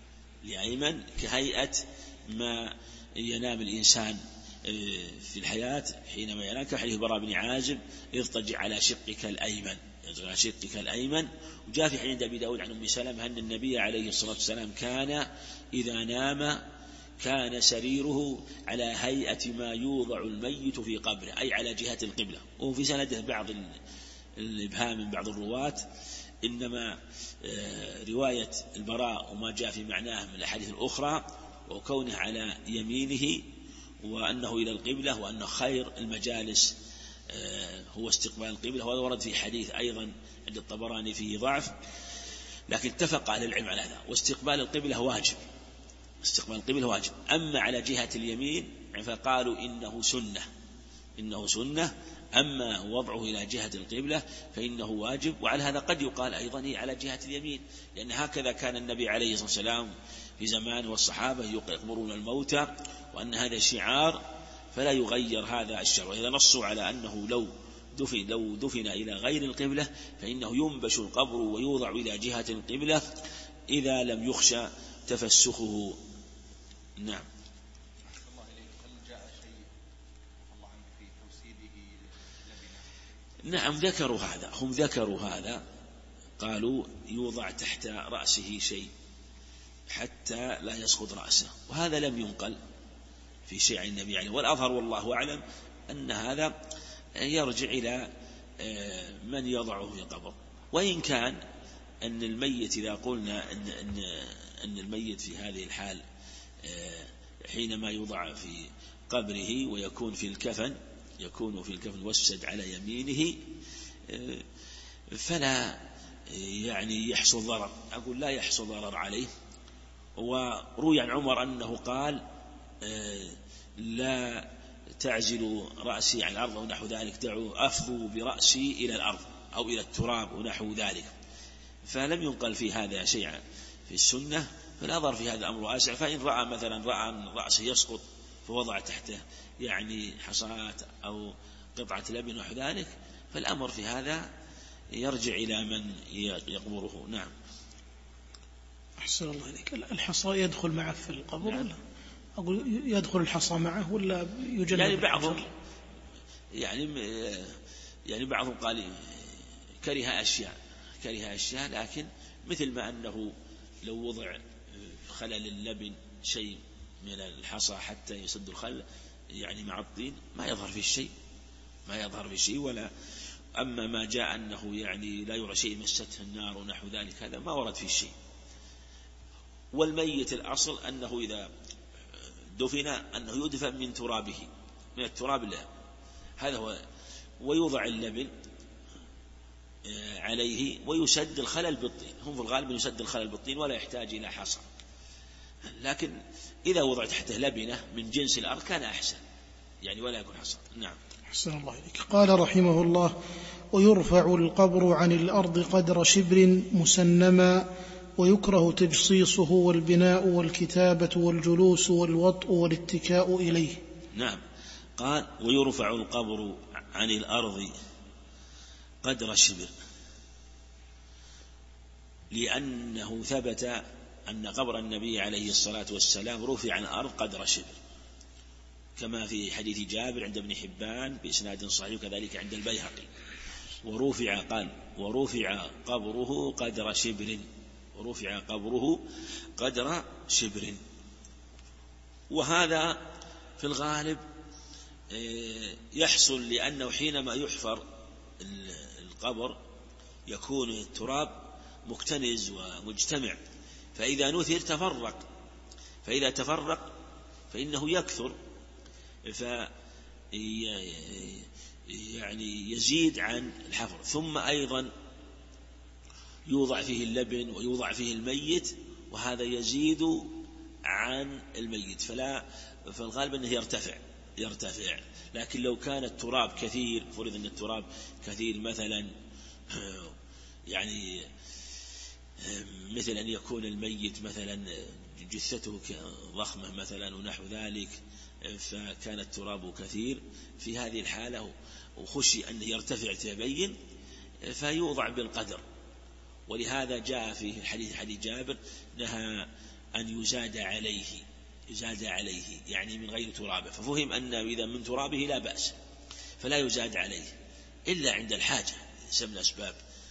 كهيئة ما ينام الإنسان في الحياة حينما ينام، كحديث البراء بن عازب: اضطجع على شقك الأيمن. وجاء في حديث أبي داود عن أم سلمة أن النبي عليه الصلاة والسلام كان إذا نام كان سريره على هيئة ما يوضع الميت في قبره، أي على جهة القبلة. وفي سنده بعض الإبهام من بعض الرواة، إنما رواية البراء وما جاء في معناه من الأحاديث الأخرى، وكونه على يمينه وأنه إلى القبلة، وأن خير المجالس هو استقبال القبلة. وهذا ورد في حديث أيضا عند الطبراني فيه ضعف، لكن اتفق أهل العلم على هذا. واستقبال القبلة واجب. أما على جهة اليمين فقالوا إنه سنة أما وضعه إلى جهة القبلة فإنه واجب. وعلى هذا قد يقال أيضا على جهة اليمين، لأن هكذا كان النبي عليه الصلاة والسلام في زمانه والصحابة يقبرون الموتى، وأن هذا شعار فلا يغير هذا الشرع. وإذا نصوا على أنه لو دفن إلى غير القبلة فإنه ينبش القبر ويوضع إلى جهة القبلة إذا لم يخشى تفسخه. نعم. الله إليك، هل جاء شيء الله عنك في توسيده لبنة؟ نعم هم ذكروا هذا، قالوا يوضع تحت رأسه شيء حتى لا يسقط رأسه، وهذا لم ينقل في شيء عن النبي عليه. والأظهر والله أعلم أن هذا يرجع إلى من يضعه في القبر. وإن كان أن الميت إذا قلنا أن الميت في هذه الحال حينما يوضع في قبره ويكون في الكفن والسد على يمينه فلا يعني يحصل ضرر، أقول لا يحصل ضرر عليه. وروي عن عمر أنه قال لا تعزلوا رأسي عن الأرض ونحو ذلك، دعوا أفضوا برأسي إلى الأرض أو إلى التراب ونحو ذلك. فلم ينقل في هذا شيء في السنة، فالأظهر في هذا الأمر واسع. فإن رأى أن رأسه يسقط فوضع تحته يعني حصاة أو قطعة لبن ونحو ذلك، فالأمر في هذا يرجع إلى من يقبره. نعم. أحسن الله عليك. الحصى يدخل معه في القبر؟ نعم. ولا أقول يدخل الحصى معه ولا يجنب؟ يعني بعضهم قال كره أشياء، لكن مثل ما أنه لو وضع خلل اللبن شيء من الحصى حتى يسد الخلل يعني مع الطين ما يظهر في شيء ولا. أما ما جاء أنه يعني لا يرى شيء مسته النار ونحو ذلك هذا ما ورد فيه شيء. والميت الأصل أنه إذا دفن أنه يدفن من التراب له، هذا هو، ويوضع اللبن عليه ويسد الخلل بالطين. هم في الغالب يسد الخلل بالطين ولا يحتاج إلى حصى، لكن إذا وضع تحته لبنة من جنس الأرض كان أحسن يعني ولا يكون حصى. نعم. أحسن الله إليك. قال رحمه الله: ويرفع القبر عن الأرض قدر شبر مسنما، ويكره تجصيصه والبناء والكتابة والجلوس والوطء والاتكاء إليه. نعم. قال: ويرفع القبر عن الأرض قدر شبر، لأنه ثبت أن قبر النبي عليه الصلاة والسلام رفع عن الأرض قدر شبر، كما في حديث جابر عند ابن حبان بإسناد صحيح، وكذلك عند البيهقي. ورفع قبره قدر شبر. وهذا في الغالب يحصل لأنه حينما يحفر القبر يكون التراب مكتنز ومجتمع، فإذا نثر فإذا تفرق فإنه يكثر، يعني يزيد عن الحفر. ثم أيضا يوضع فيه اللبن ويوضع فيه الميت، وهذا يزيد عن الميت، فالغالب أنه يرتفع. لكن لو كان التراب كثير، فرض أن التراب كثير مثلا، يعني مثل أن يكون الميت مثلا جثته ضخمة مثلا ونحو ذلك، فكان التراب كثير، في هذه الحالة وخشي أن يرتفع تبين فيوضع بالقدر. ولهذا جاء في حديث جابر نهى أن يزاد عليه يعني من غير ترابه، ففهم أن إذا من ترابه لا بأس، فلا يزاد عليه إلا عند الحاجة سبب الأسباب.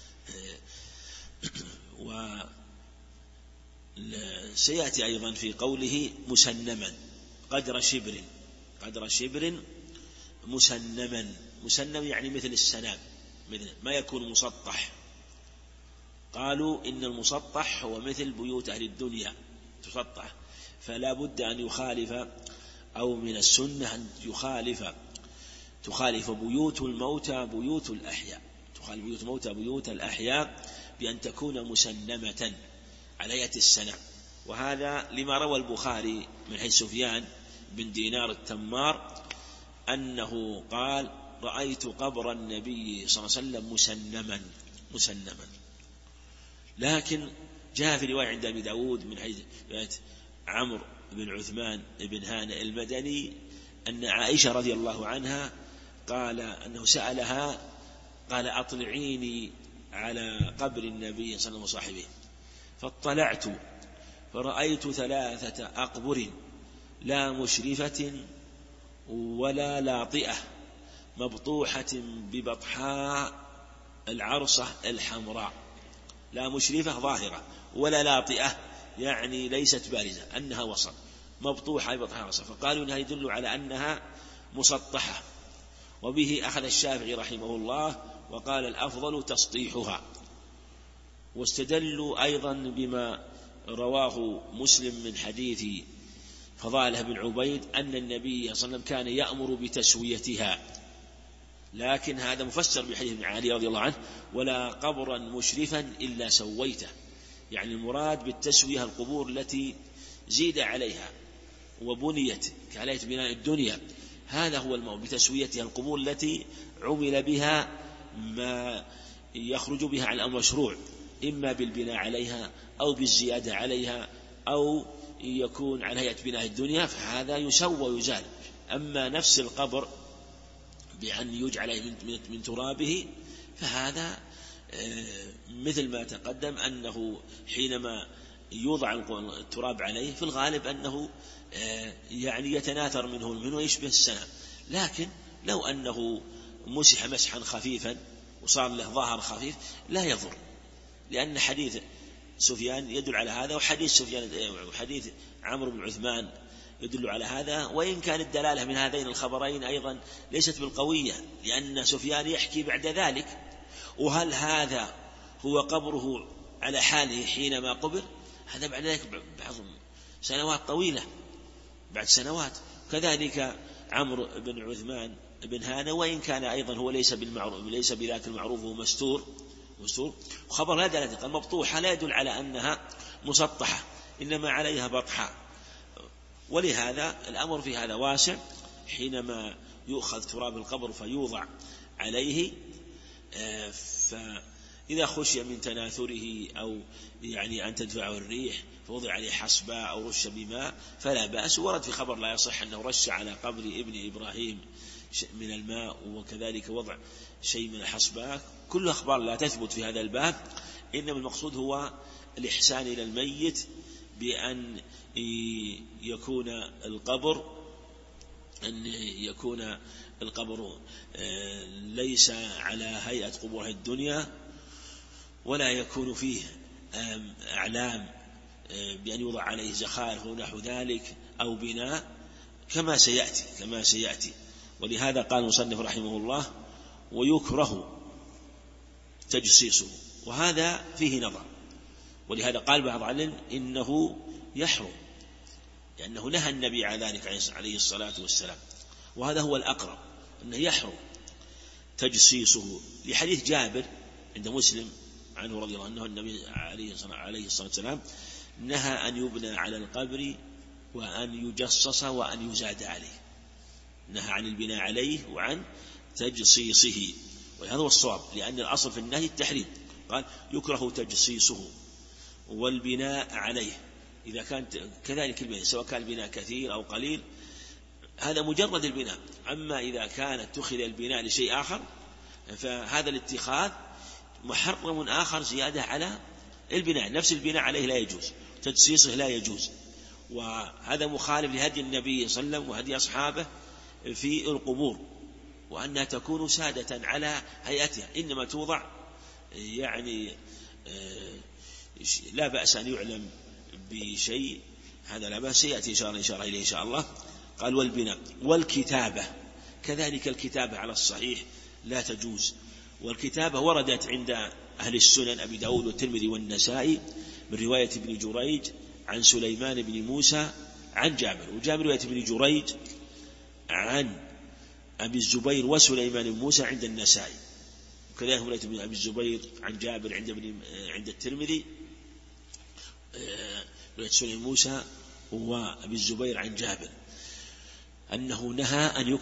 وسيأتي أيضا في قوله مسنما قدر شبر مسنم يعني مثل السنام، مثل ما يكون مسطح. قالوا إن المسطح هو مثل بيوت أهل الدنيا تسطح، فلا بد أن يخالف، أو من السنة أن تخالف بيوت الموتى بيوت الأحياء بأن تكون مسنمة على يد السنام. وهذا لما روى البخاري من حديث سفيان بن دينار التمار أنه قال: رأيت قبر النبي صلى الله عليه وسلم مسنما. لكن جاء في رواية عند أبي داود من حديث عمرو بن عثمان بن هانئ المدني أن عائشة رضي الله عنها قال أنه سألها قال أطلعيني على قبر النبي صلى الله عليه وسلم وصاحبه، فاطلعت فرأيت 3 أقبر لا مشرفة ولا لاطئة مبطوحة ببطحاء العرصة الحمراء، لا مشرفة ظاهرة ولا لاطئة يعني ليست بارزة، أنها وسط، مبطوحة ببطحاء العرصة، فقالوا إنها يدل على أنها مسطحة. وبه أخذ الشافعي رحمه الله وقال الأفضل تسطيحها. واستدلوا أيضا بما رواه مسلم من حديث فضالة بن عبيد أن النبي صلى الله عليه وسلم كان يأمر بتسويتها، لكن هذا مفسر بحديث ابن علي رضي الله عنه ولا قبرا مشرفا إلا سويته، يعني المراد بالتسوية القبور التي زيد عليها وبنيت كعلية بناء الدنيا، هذا هو الموضوع بتسويتها القبور التي عمل بها ما يخرج بها عن المشروع، إما بالبناء عليها أو بالزيادة عليها أو يكون على هيئة بناء الدنيا، فهذا يسوى ويزال. أما نفس القبر بأن يجعل من ترابه فهذا مثل ما تقدم أنه حينما يوضع التراب عليه في الغالب أنه يعني يتناثر منه ويشبه السنة، لكن لو أنه مسح مسحا خفيفا وصار له ظاهر خفيف لا يضر، لأن حديث سفيان يدل على هذا، وحديث عمرو بن عثمان يدل على هذا، وإن كان الدلالة من هذين الخبرين أيضا ليست بالقوية، لأن سفيان يحكي بعد ذلك، وهل هذا هو قبره على حاله حينما قبر؟ هذا بعد ذلك بعض سنوات طويلة، بعد سنوات. كذلك عمرو بن عثمان بن هانئ وإن كان أيضا هو ليس بذاك المعروف ومستور، خبر لا دلالة، قال مبطوحة لا يدل على أنها مسطحة، إنما عليها بطحة. ولهذا الأمر في هذا واسع، حينما يؤخذ تراب القبر فيوضع عليه، فإذا خشي من تناثره أو يعني أن تدفعه الريح فوضع عليه حصباء أو رش بماء فلا بأس. ورد في خبر لا يصح أنه رش على قبر ابن إبراهيم من الماء، وكذلك وضع شيء من الحصباء، كل أخبار لا تثبت في هذا الباب، إنما المقصود هو الإحسان إلى الميت بأن يكون القبر ليس على هيئة قبور الدنيا، ولا يكون فيه أعلام بأن يوضع عليه زخارف ونحو ذلك أو بناء كما سيأتي. ولهذا قال المصنف رحمه الله ويكره تجصيصه، وهذا فيه نظر، ولهذا قال بعض العلم إنه يحرم، لأنه نهى النبي عن ذلك عليه الصلاة والسلام، وهذا هو الأقرب أنه يحرم تجصيصه، لحديث جابر عند مسلم عنه رضي الله عنه النبي عليه الصلاة والسلام نهى أن يبنى على القبر وأن يجصص وأن يزاد عليه، نهى عن البناء عليه وعن تجصيصه، وهذا هو الصواب، لأن الأصل في النهي التحريم، قال يكره تجصيصه والبناء عليه، إذا كان كذلك البناء سواء كان البناء كثير أو قليل هذا مجرد البناء. أما إذا كان اتخذ البناء لشيء آخر فهذا الاتخاذ محرم آخر زيادة على البناء، نفس البناء عليه لا يجوز، تجصيصه لا يجوز، وهذا مخالف لهدي النبي صلى الله عليه وسلم وهدي أصحابه في القبور، وأنها تكون سادة على هيئتها، إنما توضع يعني لا بأس أن يعلم بشيء، هذا لا بأس، يأتي إشارة إليه إن شاء الله. قال والبناء والكتابة، كذلك الكتابة على الصحيح لا تجوز، والكتابة وردت عند أهل السنن أبي داود والترمذي والنسائي من رواية ابن جريج عن سليمان بن موسى عن جابر، وجاء من رواية ابن جريج عن أبي الزبير وسليمان بن موسى عند النسائي، وكذلك رواية أبي الزبير عن جابر عند الترمذي، رواية سليمان موسى وأبي الزبير عن جابر. أنه نهى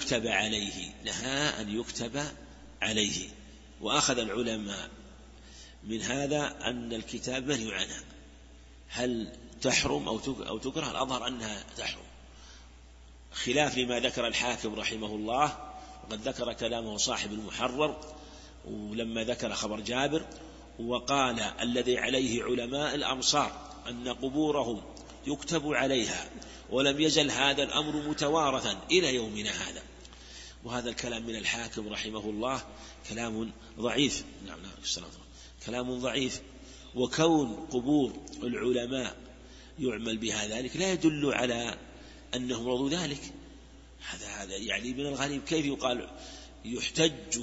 أن يكتب عليه، وأخذ العلماء من هذا أن الكتاب منهي عنها. هل تحرم أو تكره؟ الأظهر أنها تحرم، خلاف لما ذكر الحاكم رحمه الله، وقد ذكر كلامه صاحب المحرر ولما ذكر خبر جابر، وقال الذي عليه علماء الأمصار أن قبورهم يكتب عليها، ولم يزل هذا الأمر متوارثا إلى يومنا هذا. وهذا الكلام من الحاكم رحمه الله كلام ضعيف. كلام ضعيف. وكون قبور العلماء يعمل بها ذلك لا يدل على أنهم رضوا ذلك. هذا يعني من الغريب كيف يقال يحتج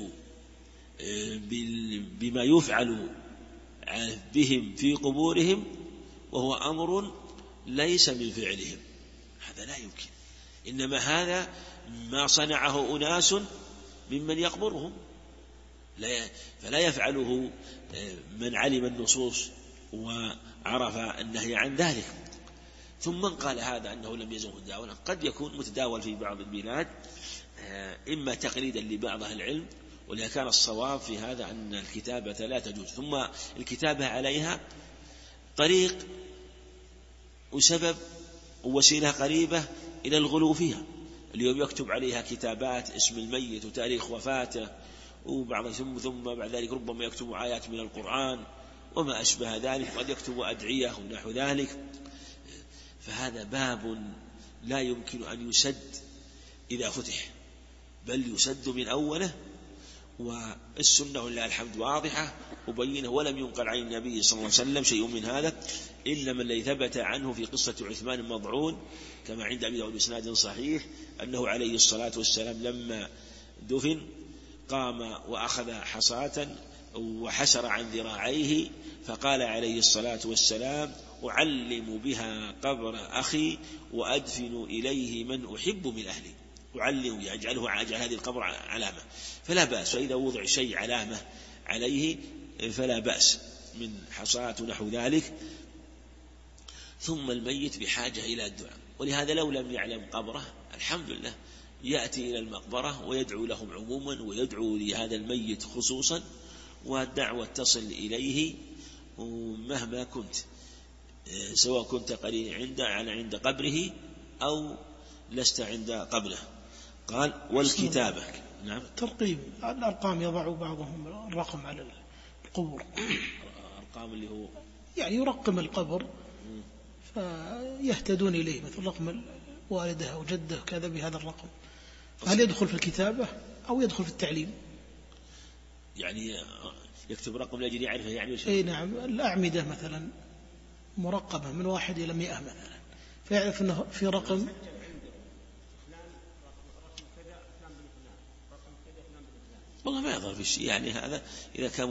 بما يفعل بهم في قبورهم وهو أمر ليس من فعلهم، هذا لا يمكن. إنما هذا ما صنعه أناس ممن يقبرهم، فلا يفعله من علم النصوص وعرف النهي عن ذلك. ثم قال هذا أنه لم يزل متداولا، قد يكون متداول في بعض البلاد إما تقليدا لبعض أهل العلم، ولذا كان الصواب في هذا أن الكتابة لا تجوز. ثم الكتابة عليها طريق وسبب ووسيلة قريبة إلى الغلو فيها. اليوم يكتب عليها كتابات اسم الميت وتاريخ وفاته وبعض ثم بعد ذلك ربما يكتب آيات من القرآن وما أشبه ذلك، قد يكتب أدعية ونحو ذلك. فهذا باب لا يمكن أن يسد إذا فتح، بل يسد من أوله. والسنة لله الحمد واضحة وبينه، ولم ينقل عن النبي صلى الله عليه وسلم شيء من هذا إلا من الذي ثبت عنه في قصة عثمان المضعون كما عند أبي داود بإسناد صحيح أنه عليه الصلاة والسلام لما دفن قام وأخذ حصاة وحسر عن ذراعيه فقال عليه الصلاة والسلام: أعلم بها قبر أخي وأدفن إليه من أحب من أهلي. أعلم يجعل هذه القبر علامة، فلا بأس. فإذا وضع شيء علامة عليه فلا بأس من حصاة نحو ذلك. ثم الميت بحاجة إلى الدعاء، ولهذا لو لم يعلم قبره الحمد لله يأتي إلى المقبرة ويدعو لهم عموما ويدعو لهذا الميت خصوصا، والدعوة تصل إليه مهما كنت، سواء كنت قريب عند قبره أو لست عند قبره. قال: والكتابة. نعم. ترقيم الأرقام، يضع بعضهم الرقم على القبور، أرقام اللي هو يعني يرقم القبر فيهتدون إليه، مثل رقم والده أو جده كذا بهذا الرقم. هل يدخل في الكتابة أو يدخل في التعليم؟ يعني يكتب رقم لأجل يعرفه يعني. أي نعم. الأعمدة مثلا مرقمة من 1 إلى 100 مثلا، فيعرف أنه في رقم. والله ما يظهر في شيء يعني. هذا إذا كان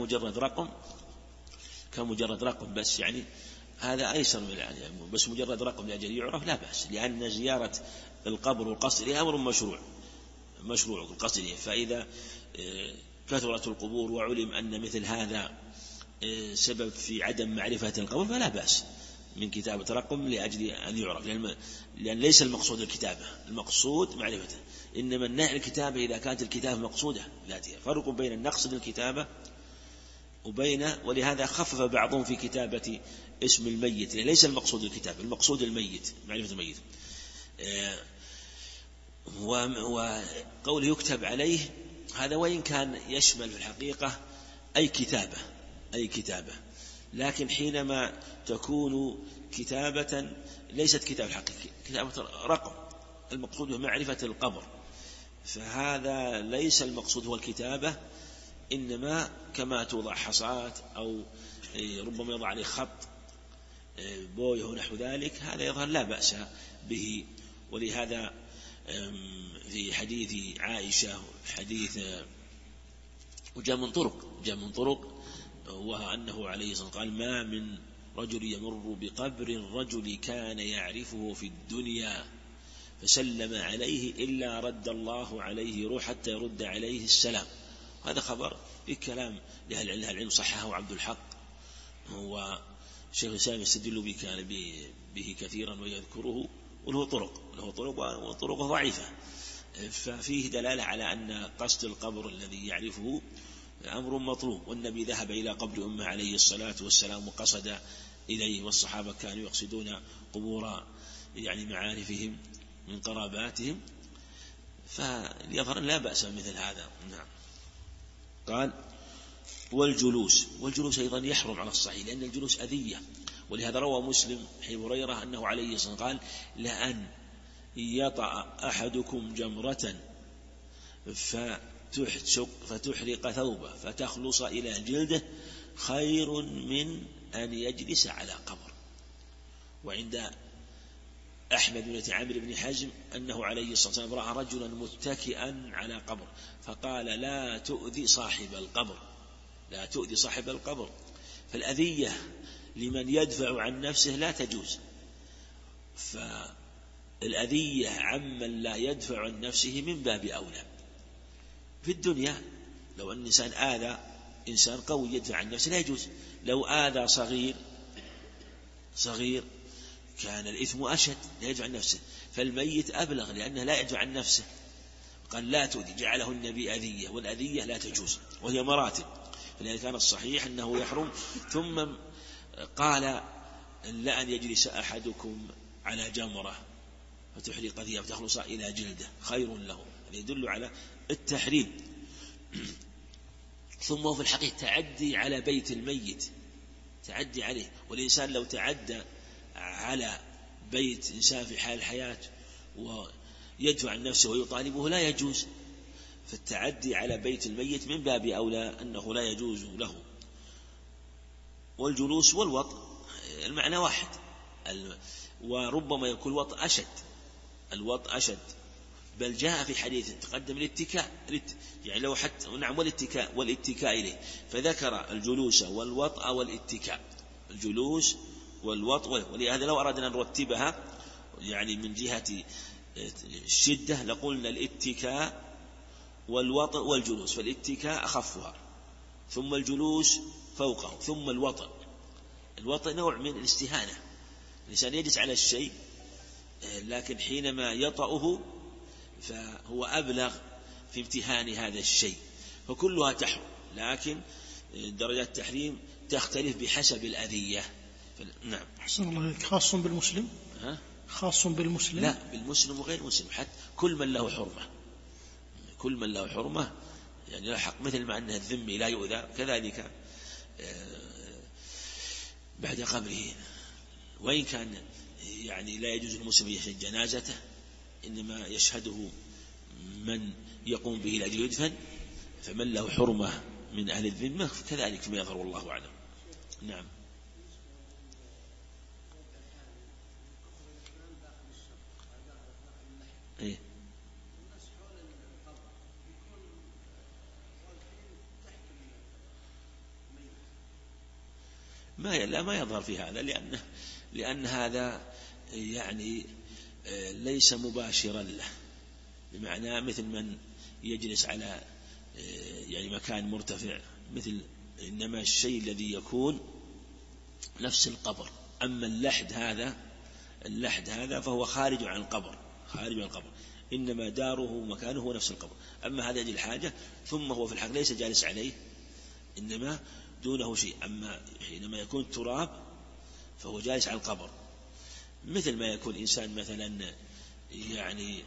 مجرد رقم بس، يعني هذا أيسر من يعني بس مجرد رقم لأجل يعرف لا بأس، لأن زيارة القبر والقصد إليه أمر مشروع القصد إليه. فإذا كثرت القبور وعلم أن مثل هذا سبب في عدم معرفة القبر فلا بأس من كتابة رقم لأجل أن يعرف، لأن ليس المقصود الكتابة، المقصود معرفته. إنما النهي الكتابة إذا كانت الكتابة مقصودة ذاتها. فرق بين النقص للكتابة ولهذا خفف بعضهم في كتابة اسم الميت، ليس المقصود الكتابة، المقصود الميت، معرفة الميت. وقوله يكتب عليه هذا وإن كان يشمل في الحقيقة أي كتابة، لكن حينما تكون كتابة ليست كتابة حقيقية، كتابة رقم، المقصود هو معرفة القبر، فهذا ليس المقصود هو الكتابة، إنما كما توضع حصاة أو ربما يضع عليه خط بويه ونحو ذلك، هذا يظهر لا بأس به. ولهذا في حديث عائشة حديث وجاء من طرق وأنه عليه الصلاة والسلام قال: ما من رجل يمر بقبر الرجل كان يعرفه في الدنيا فسلم عليه إلا رد الله عليه روح حتى يرد عليه السلام. هذا خبر في كلام لأهل العلم صححه عبد الحق، وشيخ الإسلام يستدل به كثيرا ويذكره، وله طرق وطرقه ضعيفة، ففيه دلالة على أن قصد القبر الذي يعرفه أمر مطلوب. والنبي ذهب إلى قبر أمه عليه الصلاة والسلام وقصد إليه، والصحابة كانوا يقصدون قبور يعني معارفهم من قراباتهم، فليظهر لا بأس مثل هذا. نعم. قال والجلوس أيضا يحرم على الصحيح، لأن الجلوس أذية، ولهذا روى مسلم حين هريرة أنه عليه الصلاة والسلام قال لأن يطأ أحدكم جمرة فتحرق ثوبه فتخلص إلى جلده خير من أن يجلس على قبر. وعند أحمد بن عمرو بن حزم أنه عليه الصلاة والسلام رأى رجلا متكئا على قبر فقال لا تؤذي صاحب القبر. فالأذية لمن يدفع عن نفسه لا تجوز، فالأذية عمن لا يدفع عن نفسه من باب أولى. في الدنيا لو أن إنسان آذى إنسان قوي يدفع عن نفسه لا يجوز، لو آذى صغير كان الإثم أشد لا يدفع عن نفسه، فالميت أبلغ لأنه لا يدفع عن نفسه. قال لا تؤذي، جعله النبي أذية، والأذية لا تجوز وهي مراتب، فلذلك كان الصحيح أنه يحرم. ثم قال لا أن يجلس أحدكم على جمرة فتحرق ثيابه فتخلص إلى جلده خير له، هذا يدل على التحريم. ثم هو في الحقيقة تعدي على بيت الميت، تعدي عليه، والإنسان لو تعدى على بيت إنسان في حال الحياة ويدفع عن نفسه ويطالبه لا يجوز، فالتعدي على بيت الميت من باب أولى أنه لا يجوز له. والجلوس والوطء المعنى واحد، وربما يكون الوطء أشد، بل جاء في حديث تقدم الاتكاء، يعني لو حتى نعم والاتكاء إليه، فذكر الجلوس والوطء والاتكاء، الجلوس والوطء. ولهذا لو أردنا أن نرتبها يعني من جهة الشدة لقلنا الاتكاء والوطء والجلوس، فالاتكاء أخفها، ثم الجلوس فوقه، ثم الوطء نوع من الاستهانة، الإنسان يجلس على الشيء لكن حينما يطأه فهو أبلغ في امتهان هذا الشيء، فكلها تحرم، لكن درجات التحريم تختلف بحسب الأذية. نعم. أحسن الله عليك. خاص بالمسلم؟ خاص بالمسلم؟ لا، بالمسلم وغير المسلم، حتى كل من له حرمة يعني له حق، مثل ما أن الذمي لا يؤذى كذلك بعد قبره، وإن كان يعني لا يجوز المسلم يشهد جنازته، إنما يشهده من يقوم به لأجل يدفن، فمن له حرمة من أهل الذمة كذلك ما يظهر والله أعلم. نعم. إيه؟ ما يظهر في هذا، لأن هذا يعني ليس مباشرا له، بمعنى مثل من يجلس على يعني مكان مرتفع، إنما الشيء الذي يكون نفس القبر. أما اللحد هذا فهو خارج عن القبر، إنما داره مكانه هو نفس القبر. أما هذا يجي الحاجة، ثم هو في الحقيقة ليس جالس عليه، إنما دونه شيء. أما حينما يكون تراب فهو جالس على القبر، مثل ما يكون إنسان مثلا يعني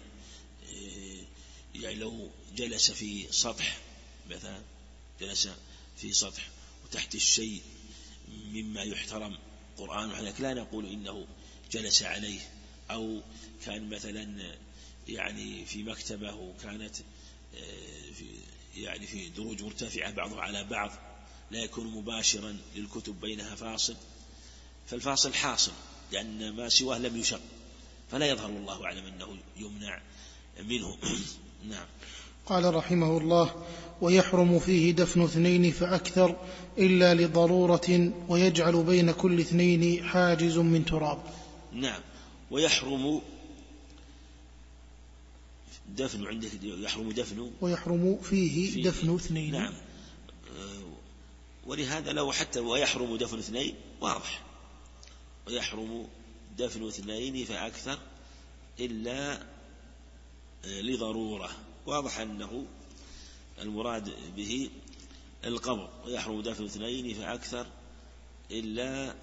لو جلس في سطح، مثلا جلس في سطح وتحت الشيء مما يحترم قرآن وحدك، لا نقول إنه جلس عليه، أو كان مثلا يعني في مكتبة وكانت في دروج مرتفعة بعضها على بعض، لا يكون مباشرا للكتب بينها فاصل، فالفاصل حاصل لأن ما سواه لم يشق، فلا يظهر والله أعلم أنه يمنع منه. نعم. قال رحمه الله: ويحرم فيه دفن اثنين فأكثر إلا لضرورة، ويجعل بين كل اثنين حاجز من تراب. نعم. ويحرم دفن، عندك ويحرم فيه دفن اثنين. نعم. ولهذا لو حتى ويحرم دفن اثنين واضح، ويحرم دفن اثنين فأكثر إلا لضرورة. واضح أنه المراد به القبر، ويحرم دفن 2 فأكثر إلا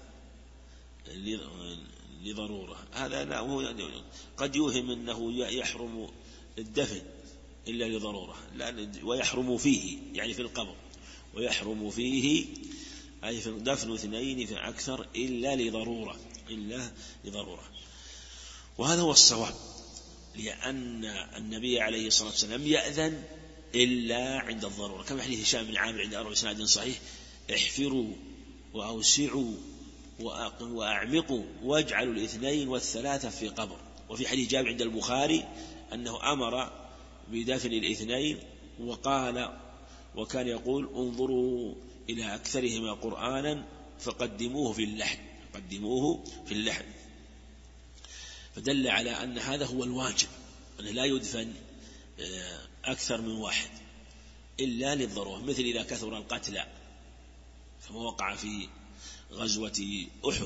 لضرورة. هذا لا، قد يوهم أنه يحرم الدفن إلا لضرورة، ويحرم فيه يعني في القبر، ويحرم فيه أي في دفن 2 فأكثر إلا لضرورة، إلا لضرورة. وهذا هو الصواب، لأن النبي عليه الصلاة والسلام لم يأذن إلا عند الضرورة، كما حديث هشام بن عامر عند أروى إسناد صحيح: احفروا وأوسعوا وأعمقوا واجعلوا 2 و3 في قبر. وفي حديث جابر عند البخاري أنه أمر بدفن 2 وقال وكان يقول: انظروا إلى أكثرهما قرآنا فقدموه في اللحد، قدموه في اللحد. فدل على أن هذا هو الواجب، أنه لا يدفن أكثر من واحد إلا للضرورة، مثل إذا كثر القتلى كما وقع في غزوة أحد،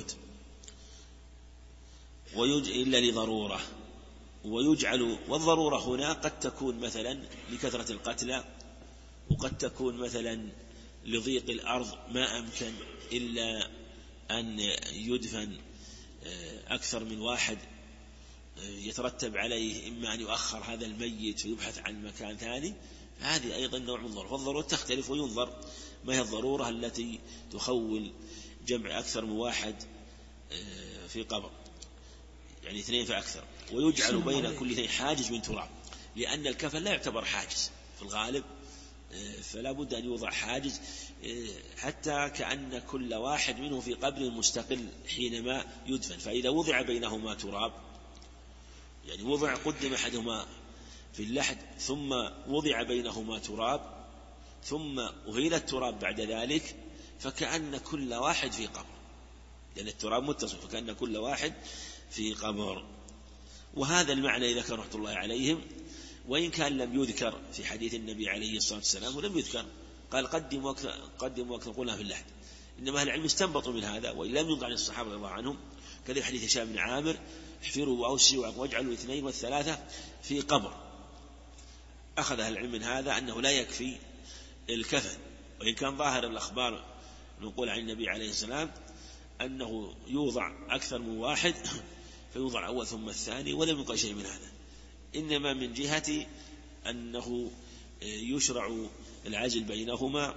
إلا لضرورة. ويجعل، والضرورة هنا قد تكون مثلا لكثرة القتلى، وقد تكون مثلا لضيق الأرض ما أمكن إلا أن يدفن أكثر من واحد، يترتب عليه إما أن يؤخر هذا الميت ويبحث عن مكان ثاني. هذه أيضا نوع من الضرورة، فالضرورة تختلف، وينظر ما هي الضرورة التي تخول جمع أكثر من واحد في قبر، يعني 2 فأكثر. ويجعل بين كل 2 حاجز من تراب، لأن الكفن لا يعتبر حاجز في الغالب، فلا بد أن يوضع حاجز، حتى كأن كل واحد منه في قبر مستقل حينما يدفن. فإذا وضع بينهما تراب، يعني وضع قدم أحدهما في اللحد ثم وضع بينهما تراب ثم أهيل التراب بعد ذلك، فكأن كل واحد في قبر، لأن التراب متصل، فكأن كل واحد في قبر. وهذا المعنى إذا كان رحمة الله عليهم، وإن كان لم يذكر في حديث النبي عليه الصلاة والسلام، ولم يذكر قال قدموا أكثر قولها في اللحد، إنما أهل العلم استنبطوا من هذا، وإن لم ينقل عن الصحابة رضي الله عنهم، كذلك حديث هشام بن عامر: احفروا وأوسعوا واجعلوا 2 و3 في قبر. أخذ أهل العلم من هذا أنه لا يكفي الكفن، وإن كان ظاهر الأخبار نقول عن النبي عليه السلام أنه يوضع أكثر من واحد، فيوضع أول ثم الثاني، ولم يقل شيء من هذا، إنما من جهة أنه يشرع العزل بينهما،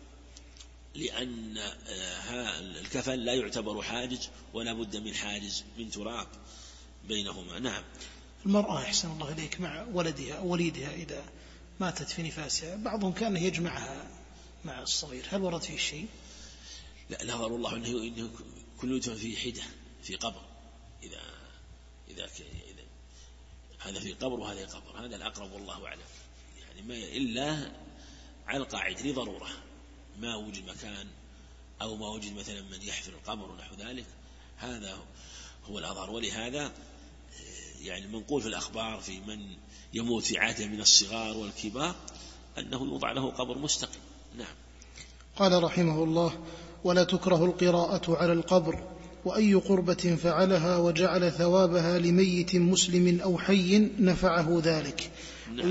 لأن الكفن لا يعتبر حاجز، ولا بد من حاجز من تراب بينهما. نعم. المرأة أحسن الله إليك مع ولدها أو وليدها إذا ماتت في نفاسها، بعضهم كان يجمعها مع الصغير، هل ورد فيه شيء؟ لا، نظر الله إنه كل يدفن في حدة في قبر، إذا هذا في قبر وهذا في قبر، هذا الأقرب والله أعلم، يعني ما إلا على القاعدة لضرورة، ما وجد مكان أو ما وجد مثلا من يحفر القبر ونحو ذلك، هذا هو الأظهر. ولهذا يعني المنقول في الأخبار في من يموت في عهده من الصغار والكبار أنه يوضع له قبر مستقل. نعم. قال رحمه الله: ولا تكره القراءة على القبر، وأي قربة فعلها وجعل ثوابها لميت مسلم أو حي نفعه ذلك. نعم.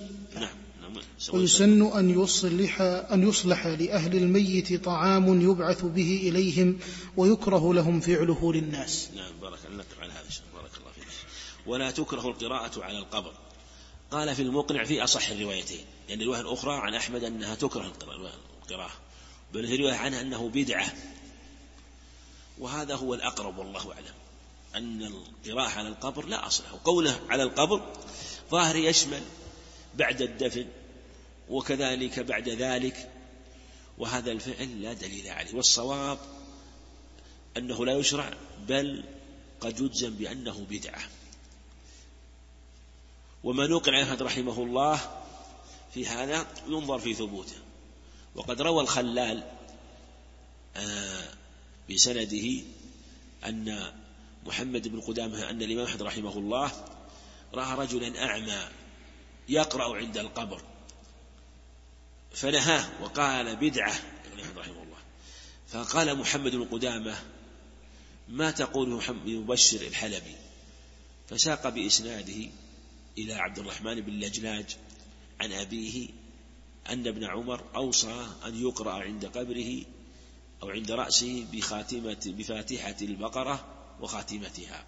ويسن أن يصلح لأهل الميت طعام يبعث به إليهم، ويكره لهم فعله للناس. نعم. بارك الله على هذا الشيء، بارك الله فيك. ولا تكره القراءة على القبر. قال في المقنع في أصح الروايتين، يعني الرواية الأخرى عن أحمد أنها تكره القراءة، بل في رواية عنها أنه بدعة، وهذا هو الأقرب والله أعلم، أن القراءة على القبر لا أصل له. وقوله على القبر ظاهر يشمل بعد الدفن وكذلك بعد ذلك، وهذا الفعل لا دليل عليه، والصواب أنه لا يشرع، بل قد يجزم بأنه بدعة. وما نوقل عن أحمد رحمه الله في هذا ينظر في ثبوته. وقد روى الخلال بسنده أن محمد بن قدامة أن الإمام أحمد رحمه الله رأى رجلا أعمى يقرأ عند القبر فنهاه وقال بدعة رحمه الله. فقال محمد بن قدامة: ما تقول محمد بن مبشر الحلبي؟ فساق بإسناده إلى عبد الرحمن بن لجلاج عن أبيه أن ابن عمر أوصى أن يقرأ عند قبره أو عند رأسه بفاتحة البقرة وخاتمتها.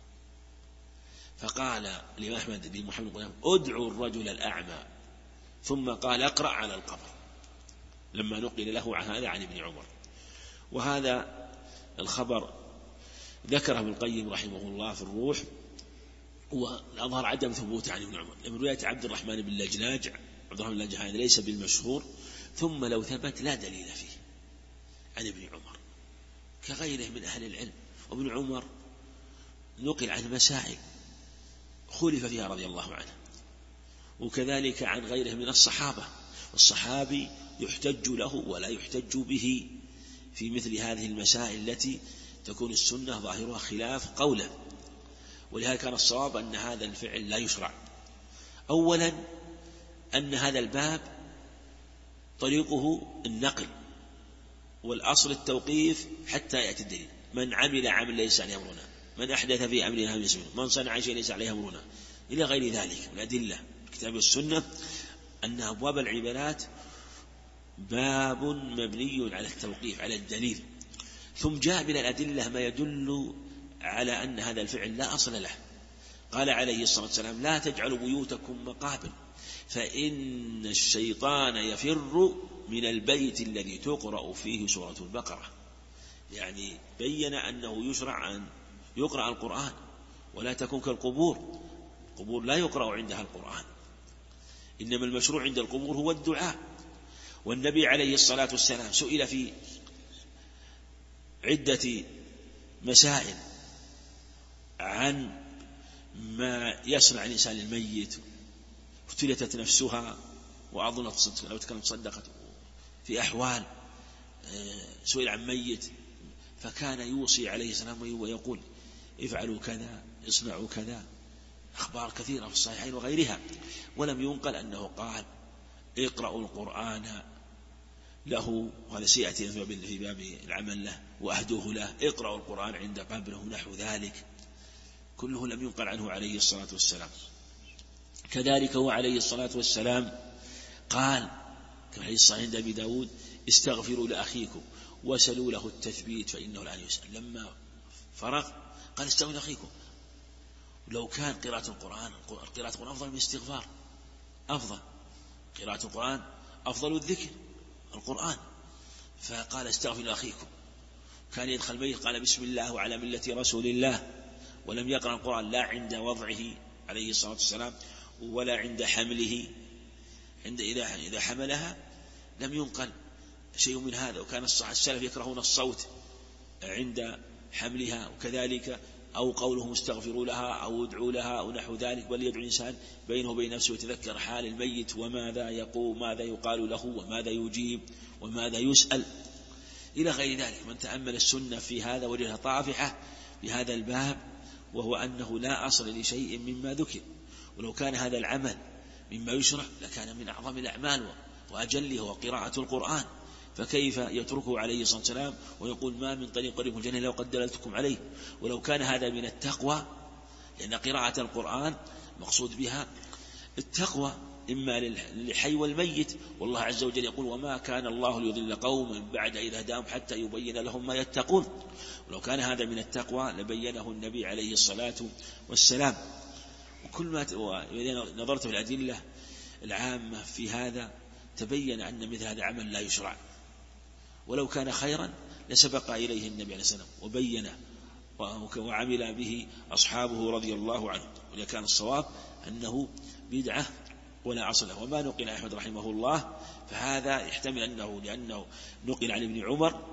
فقال الإمام أحمد بن محمد بن ادعوا الرجل الأعمى، ثم قال اقرأ على القبر، لما نقل له عن هذا عن ابن عمر. وهذا الخبر ذكره ابن القيم رحمه الله في الروح، والأظهر عدم ثبوته عن ابن عمر، لأن رواية عبد الرحمن بن لجلاج هذا ليس بالمشهور، ثم لو ثبت لا دليل فيه عن ابن عمر كغيره من أهل العلم. وابن عمر نقل عن مسائل خلف فيها رضي الله عنه، وكذلك عن غيره من الصحابة، والصحابي يحتج له ولا يحتج به في مثل هذه المسائل التي تكون السنة ظاهرها خلاف قوله. ولهذا كان الصواب أن هذا الفعل لا يشرع. أولا أن هذا الباب طريقه النقل، والأصل التوقيف حتى يأتي الدليل. من عمل عمل ليس عليه أمرنا، من أحدث في أمرنا ما ليس منه، من صنع شيء ليس عليه أمرنا، إلى غير ذلك من الأدلة الكتاب والسنة. أن أبواب العبادات باب مبني على التوقيف على الدليل، ثم جاء من الأدلة ما يدل على أن هذا الفعل لا أصل له. قال عليه الصلاة والسلام لا تجعلوا بيوتكم مقابر فإن الشيطان يفر من البيت الذي تقرأ فيه سورة البقرة. يعني بين أنه يشرع أن يقرأ القرآن ولا تكون كالقبور، القبور لا يقرأ عندها القرآن، إنما المشروع عند القبور هو الدعاء. والنبي عليه الصلاة والسلام سئل في عدة مسائل عن ما يصنع الإنسان الميت، افتلتت نفسها وأظنت صدق لو تكلمت صدقت، في أحوال سئل عن ميت فكان يوصي عليه السلام ويقول افعلوا كذا اصنعوا كذا، أخبار كثيرة في الصحيحين وغيرها. ولم ينقل أنه قال اقرأوا القرآن له، وهذا سيأتي في باب العمل له، وأهدوه له، اقرأوا القرآن عند قبره نحو ذلك، كله لم ينقل عنه عليه الصلاة والسلام. كذلك هو عليه الصلاة والسلام قال كما حديث صحيح عند أبي داود استغفروا لأخيكم وسلوا له التثبيت فإنه الآن يسأل. لما فرغ قال استغفروا لأخيكم. لو كان قراءة القرآن أفضل من الاستغفار، أفضل قراءة القرآن أفضل الذكر القرآن، فقال استغفروا لأخيكم. كان يدخل بيت قال بسم الله وعلى ملة رسول الله، ولم يقرأ القرآن لا عند وضعه عليه الصلاة والسلام ولا عند حمله، إذا حملها لم ينقل شيء من هذا. وكان السلف يكرهون الصوت عند حملها، وكذلك أو قولهم استغفروا لها أو ادعوا لها أو نحو ذلك، بل يدعو الإنسان بينه وبين نفسه ويتذكر حال الميت وماذا يقول، ماذا يقال له، وماذا يجيب، وماذا يسأل، إلى غير ذلك. من تأمل السنة في هذا وجدها طافحة في هذا الباب، وهو أنه لا أصل لشيء مما ذكر. ولو كان هذا العمل مما يشرع لكان من أعظم الأعمال وأجله وقراءة القرآن، فكيف يتركه عليه الصلاة والسلام ويقول ما من طريق قريب الجنة لو قد دللتكم عليه. ولو كان هذا من التقوى، لأن قراءة القرآن مقصود بها التقوى إما للحي والميت، والله عز وجل يقول وما كان الله ليضل قوما بعد إذ هداهم حتى يبين لهم ما يتقون. ولو كان هذا من التقوى لبينه النبي عليه الصلاة والسلام. وكل ما نظرت في الأدلة العامة في هذا تبين أن مثل هذا عمل لا يشرع، ولو كان خيرا لسبق إليه النبي عليه السلام وبينه وعمل به أصحابه رضي الله عنه. ولكن كان الصواب أنه بدعة ولا أصل له. وما نقل أحمد رحمه الله فهذا يحتمل أنه لأنه نقل عن ابن عمر،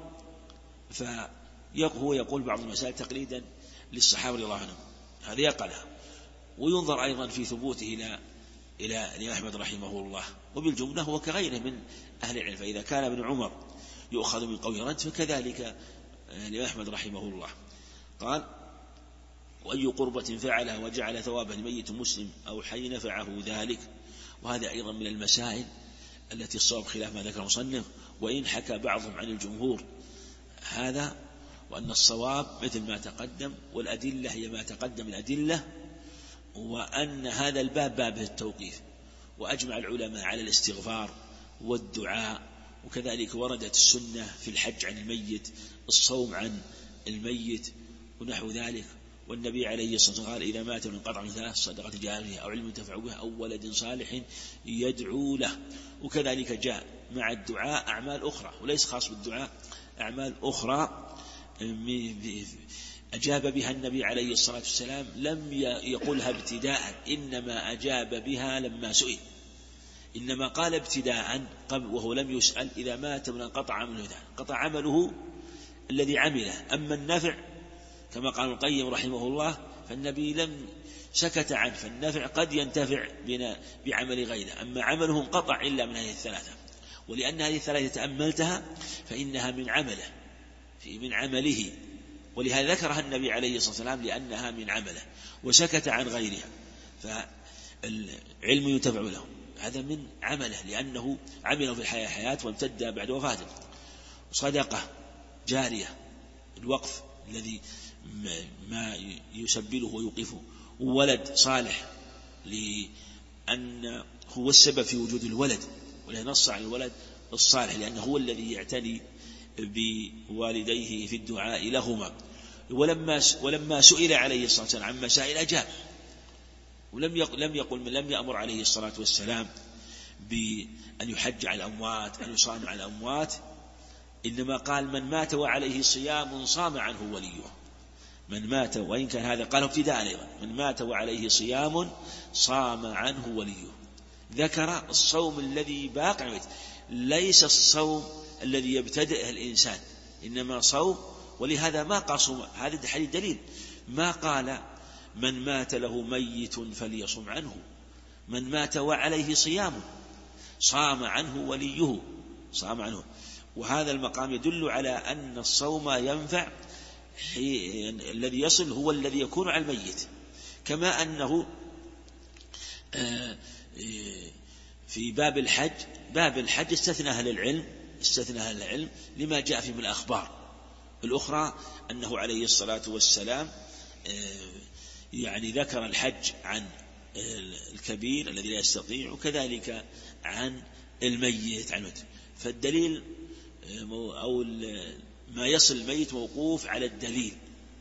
فهو يقول بعض المسائل تقليدا للصحابة رضي الله عنهم، هذا يقلها. وينظر أيضا في ثبوته إلى أحمد رحمه الله. وبالجملة هو كغيره من أهل العلم، فإذا كان ابن عمر يؤخذ من قول رد فكذلك لأحمد رحمه الله. قال وأي قربة فعلها وجعل ثوابا لميت مسلم أو حي نفعه ذلك. وهذا أيضا من المسائل التي الصواب خلاف ما ذكر المصنف، وإن حكى بعضهم عن الجمهور هذا، وأن الصواب مثل ما تقدم، والأدلة هي ما تقدم الأدلة، وأن هذا الباب باب التوقيف. وأجمع العلماء على الاستغفار والدعاء، وكذلك وردت السنة في الحج عن الميت، الصوم عن الميت ونحو ذلك. والنبي عليه الصلاة والسلام قال: إذا مات من قطع من ثلاث: صدقة جارية أو علم ينتفع به أو ولد صالح يدعو له. وكذلك جاء مع الدعاء أعمال أخرى، وليس خاص بالدعاء، أعمال أخرى أجاب بها النبي عليه الصلاة والسلام، لم يقلها ابتداء، إنما أجاب بها لما سئل، إنما قال ابتداء قبل وهو لم يسأل: إذا مات من قطع عمله، قطع عمله الذي عمله. أما النفع كما قال ابن القيم رحمه الله فالنبي لم سكت عنه، فالنفع قد ينتفع بعمل غيره، أما عمله انقطع إلا من هذه الثلاثة. ولأن هذه الثلاثة تأملتها فإنها من عمله، ولهذا ذكرها النبي عليه الصلاة والسلام لأنها من عمله، وسكت عن غيرها. فالعلم ينتفع له، هذا من عمله لأنه عمله في الحياة حياة وامتد بعد وفاته. صدقة جارية، الوقف الذي ما يسبله ويوقفه. وولد صالح لأن هو السبب في وجود الولد، ولهذا نص على الولد الصالح لأنه هو الذي يعتني بوالديه في الدعاء لهما. ولما سئل عليه الصلاة والسلام عن مسائل أجاب، لم يأمر عليه الصلاة والسلام بأن يحج على الأموات، أن يصام على الأموات، إنما قال: من مات وعليه صيام صام عنه وليه. من مات، وإن كان هذا قال ابتداء أيضا: من مات وعليه صيام صام عنه وليه. ذكر الصوم الذي باقي، ليس الصوم الذي يبتدئه الإنسان، إنما صوم. ولهذا ما قال صوم، هذا الحديث دليل، ما قال من مات له ميت فليصم عنه، من مات وعليه صيام صام عنه وليه، صام عنه. وهذا المقام يدل على أن الصوم ينفع، الذي يصل هو الذي يكون على الميت. كما أنه في باب الحج استثنى أهل العلم لما جاء فيه من الأخبار الأخرى، أنه عليه الصلاة والسلام يعني ذكر الحج عن الكبير الذي لا يستطيع، وكذلك عن الميت. فالدليل أو ما يصل الميت موقوف على الدليل،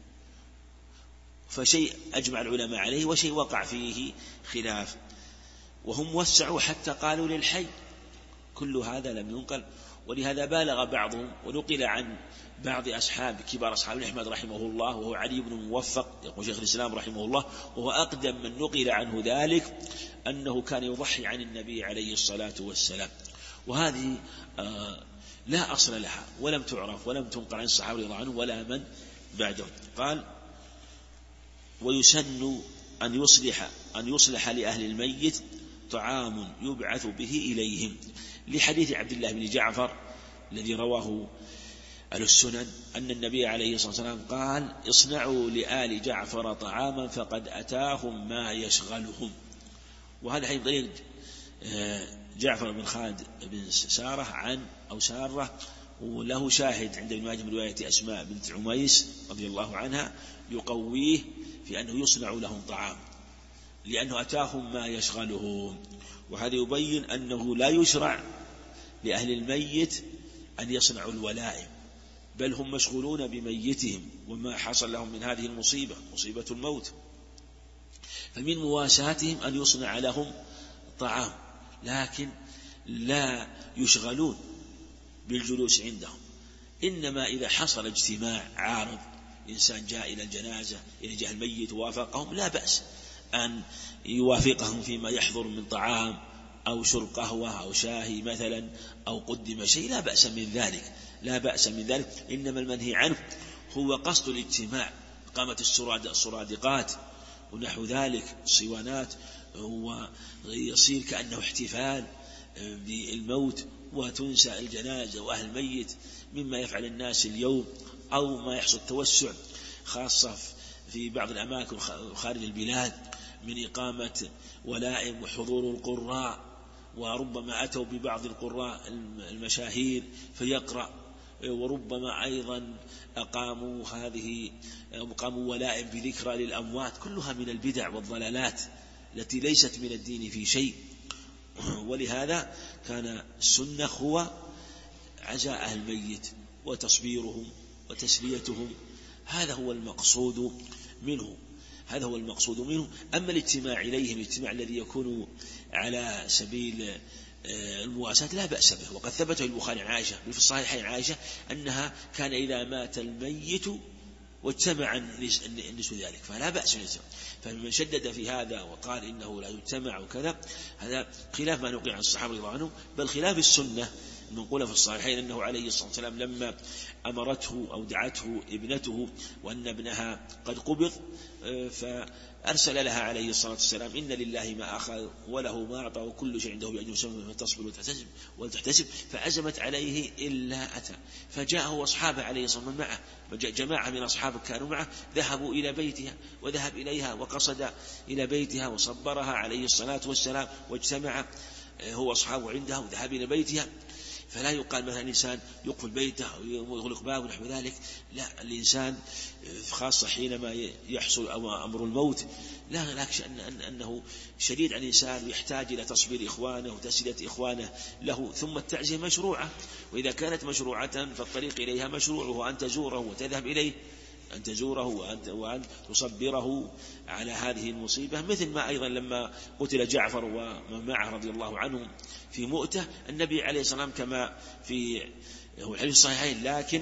فشيء أجمع العلماء عليه وشيء وقع فيه خلاف، وهم وسعوا حتى قالوا للحي. كل هذا لم ينقل، ولهذا بالغ بعضهم، ونقل عن بعض كبار أصحاب أحمد رحمه الله وهو علي بن موفق، يقول شيخ الإسلام رحمه الله وهو أقدم من نقل عنه ذلك، أنه كان يضحي عن النبي عليه الصلاة والسلام. وهذه لا أصل لها ولم تعرف ولم تنقل عن الصحابة رضي الله عنهم ولا من بعدهم. قال: ويسن أن يصلح لأهل الميت طعام يبعث به إليهم، لحديث عبد الله بن جعفر الذي رواه أهل السنن أن النبي عليه الصلاة والسلام قال: اصنعوا لآل جعفر طعاما فقد أتاهم ما يشغلهم. وهذا حديث ضريق جعفر بن خالد بن سارة وله شاهد عند ابن ماجه من رواية أسماء بنت عميس رضي الله عنها يقويه في أنه يصنع لهم طعام لأنه أتاهم ما يشغلهم. وهذا يبين أنه لا يشرع لأهل الميت أن يصنعوا الولائم، بل هم مشغولون بميتهم وما حصل لهم من هذه المصيبة، مصيبة الموت، فمن مواساتهم أن يصنع لهم طعام، لكن لا يشغلون بالجلوس عندهم. إنما إذا حصل اجتماع عارض، إنسان جاء إلى الجنازة إلى جهة الميت ووافقهم، لا بأس أن يوافقهم فيما يحضر من طعام أو شرب قهوة أو شاهي مثلا أو قدم شيء، لا بأس من ذلك. إنما المنهي عنه هو قصد الاجتماع، قامت السرادقات ونحو ذلك الصوانات، ويصير كأنه احتفال بالموت وتنسى الجنازة وأهل الميت، مما يفعل الناس اليوم، أو ما يحصل توسع خاصة في بعض الأماكن خارج البلاد من إقامة ولائم وحضور القراء، وربما أتوا ببعض القراء المشاهير فيقرأ وربما أيضا أقاموا ولائم بذكرى للأموات، كلها من البدع والضلالات التي ليست من الدين في شيء. ولهذا كان السنة هو عزاء أهل الميت وتصبيرهم وتسليتهم، هذا هو المقصود منه. أما الاجتماع إليهم، الاجتماع الذي يكون على سبيل المواساة لا بأس به، وقد ثبت البخاري عن عائشة في الصحيحين عائشة أنها كان إذا مات الميت واجتمع النسو ذلك فلا بأس بالإجتماع. فمن شدد في هذا وقال إنه لا يجتمع وكذا، هذا خلاف ما نقل عن الصحابة رضي الله عنهم، بل خلاف السنة المنقولة في الصحيحين أنه عليه الصلاة والسلام لما أمرته أو دعته ابنته وأن ابنها قد قبض فأرسل لها عليه الصلاة والسلام: إن لله ما أخذ وله ما أعطى وكل شيء عنده بأجل مسمى فتصبر وتحتسب، فعزمت عليه إلا أتى. فجاءه وأصحابه عليه الصلاة والسلام معه، جماعة من أصحابه كانوا معه، ذهبوا إلى بيتها وذهب إليها وقصد إلى بيتها وصبرها عليه الصلاة والسلام، واجتمع هو أصحابه عندها وذهب إلى بيتها. فلا يقال مثلا الإنسان يقفل بيته أو يغلق بابه ونحو ذلك، لا، الإنسان خاصة حينما يحصل أمر الموت لا لكش أنه شديد على الإنسان يحتاج إلى تصبير إخوانه وتسلية إخوانه له. ثم التعزية مشروعة، وإذا كانت مشروعة فالطريق إليها مشروع، وأن تزوره وتذهب إليه، أن تزوره وأن تصبره على هذه المصيبة. مثل ما أيضا لما قتل جعفر ومن معه رضي الله عنهم في مؤتة، النبي عليه الصلاة والسلام كما في الحديث الصحيحين لكن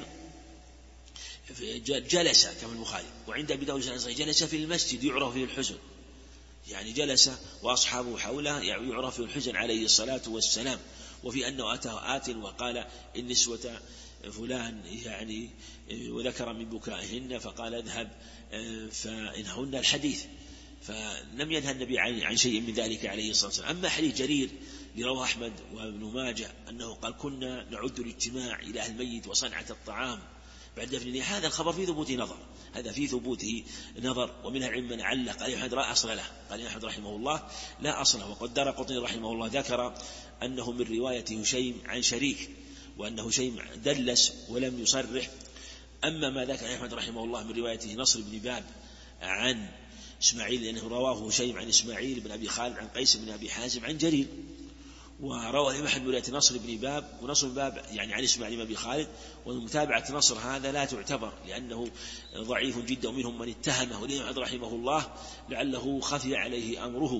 جلس كما البخاري وعند أبي داود جلس في المسجد يعرف فيه الحزن، يعني جلس وأصحابه حوله يعرف فيه الحزن عليه الصلاة والسلام. وفي أنه أتاه آت وقال النسوة فلان يعني وذكر من بكائهن فقال اذهب فإنهن الحديث، فلم ينهى النبي عن شيء من ذلك عليه الصلاة والسلام. أما حديث جرير لرواه أحمد وابن ماجه أنه قال: كنا نعد الاجتماع إلى أهل الميت وصنعة الطعام بعد دفنه، هذا الخبر في ثبوته نظر، هذا في ثبوته نظر. ومنها العلم من علق قال أحمد لا أصل له، قال أحمد رحمه الله لا أصل له. وقد الدارقطني رحمه الله ذكر أنه من رواية هشيم عن شريك، وأن هشيم دلس ولم يصرح. أما ما ذكر أحمد رحمه الله من روايته نصر بن باب عن إسماعيل، لأنه رواه هشيم عن إسماعيل بن أبي خالد عن قيس بن أبي حازم عن جرير، وروى الإمام أحمد رواية نصر بن باب، ونصر بن باب يعني عن إسماعيل بن أبي خالد، ومتابعة نصر هذا لا تعتبر لأنه ضعيف جدا، ومنهم من اتهمه والإمام رحمه الله لعله خفي عليه أمره.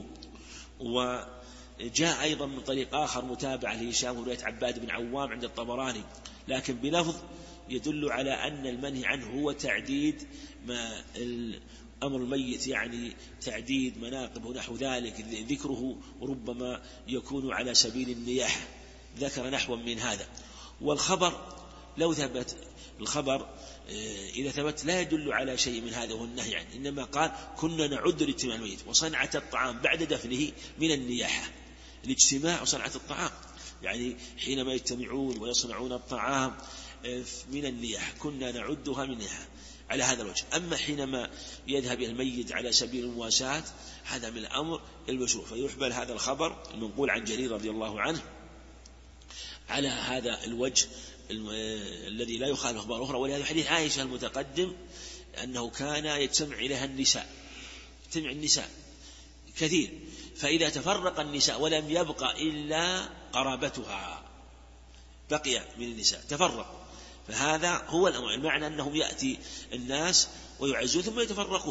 وجاء أيضا من طريق آخر متابعة لهشام رواية عباد بن عوام عند الطبراني، لكن بلفظ يدل على أن المنهي عنه هو تعديد ما أمر الميت، يعني تعديد مناقب ونحو ذلك، ذكره ربما يكون على سبيل النياحة، ذكر نحو من هذا. والخبر لو ثبت الخبر إذا ثبت لا يدل على شيء من هذا، هو النهي عنه، إنما قال: كنا نعد الاجتماع الميت وصنعة الطعام بعد دفنه من النياحة. الاجتماع وصنعة الطعام يعني حينما يجتمعون ويصنعون الطعام من النياحة، كنا نعدها منها على هذا الوجه. أما حينما يذهب الميت على سبيل المواساة هذا من الأمر المشروع، فيحمل هذا الخبر المنقول عن جرير رضي الله عنه على هذا الوجه الذي لا يخالف أخبار أخرى. ولهذا حديث عائشة المتقدم أنه كان يجتمع إليها النساء، يجتمع النساء كثير، فإذا تفرق النساء ولم يبقى إلا قرابتها بقي من النساء تفرق، فهذا هو المعنى أنهم يأتي الناس ويعزون ثم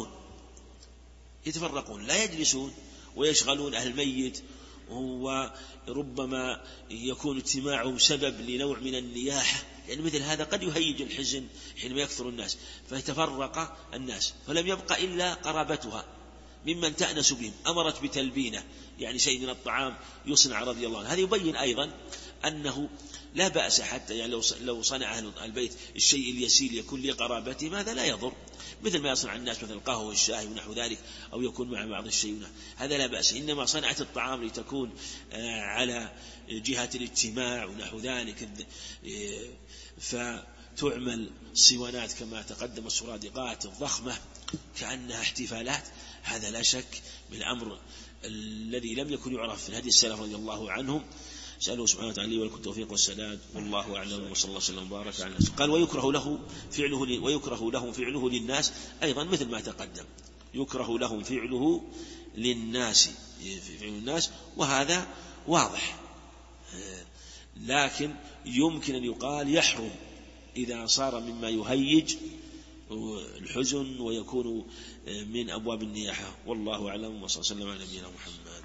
يتفرقون لا يجلسون ويشغلون أهل الميت، وربما يكون اجتماعهم سبب لنوع من النياحة، لأن مثل هذا قد يهيج الحزن حينما يكثر الناس، فيتفرق الناس فلم يبقى إلا قرابتها ممن تأنس بهم، أمرت بتلبينه يعني شيء من الطعام يصنع رضي الله عنه. هذا يبين أيضا أنه لا بأس حتى يعني لو صنع أهل البيت الشيء اليسير يكون لقرابته ماذا لا يضر، مثل ما يصنع الناس مثل القهوة والشاي ونحو ذلك، أو يكون مع بعض الشيء هذا لا بأس. إنما صنعت الطعام لتكون على جهة الاجتماع ونحو ذلك، فتعمل صوانات كما تقدم السرادقات الضخمة كأنها احتفالات، هذا لا شك من الأمر الذي لم يكن يعرف في الهدي السلف رضي الله عنهم، سأله سبحانه وتعالى لي ولكم التوفيق والسداد، والله أعلم، وصلى الله وسلم وبارك على الناس. قال ويكره لهم فعله للناس أيضا مثل ما تقدم، يكره لهم فعله للناس، فعل الناس، وهذا واضح. لكن يمكن أن يقال يحرم إذا صار مما يهيج الحزن ويكون من أبواب النياحة، والله أعلم، وصلى الله وسلم على نبينا محمد.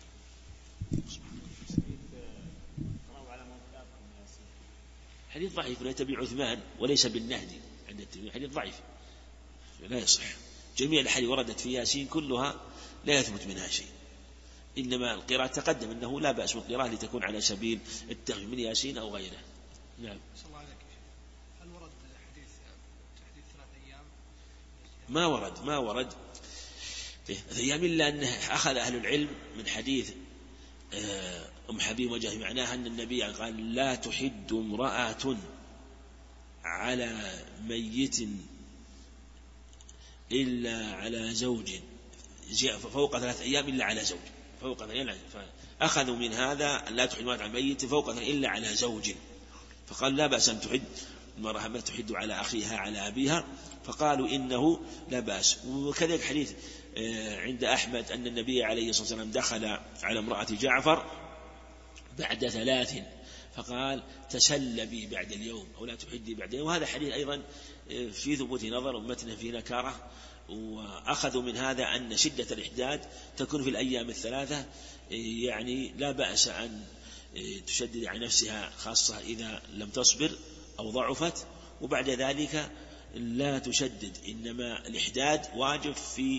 حديث ضعيف، لا يتبع عثمان وليس بالنهدي عند الترمذي، حديث ضعيف لا يصح. جميع الأحاديث وردت في ياسين كلها لا يثبت منها شيء، إنما القراءة تقدم أنه لا بأس بالقراءة لتكون على سبيل التخفيف من ياسين أو غيره. نعم. هل ورد حديث 3 أيام؟ ما ورد 3 أيام، إلا أنه أخذ أهل العلم من حديث أم حبيب وجه، معناها أن النبي قال لا تحد امرأة على ميت إلا على زوج، فوق 3 أيام إلا على زوج، فوق 3 أيام. فأخذوا من هذا لا تحد امرأة على ميت فوق 3 إلا على زوج، فقال لا بأس أن تحد المرأة ما تحد على أخيها على أبيها، فقالوا إنه لا بأس. وكذلك حديث عند أحمد أن النبي عليه الصلاة والسلام دخل على امرأة جعفر بعد 3 فقال تسلبي بعد اليوم أو لا تحدي بعد اليوم، وهذا حديث أيضا في ثبوت نظر ومتنه في نكارة. وأخذوا من هذا أن شدة الإحداد تكون في الأيام 3، يعني لا بأس أن تشدد على نفسها خاصة إذا لم تصبر أو ضعفت، وبعد ذلك لا تشدد، إنما الإحداد واجب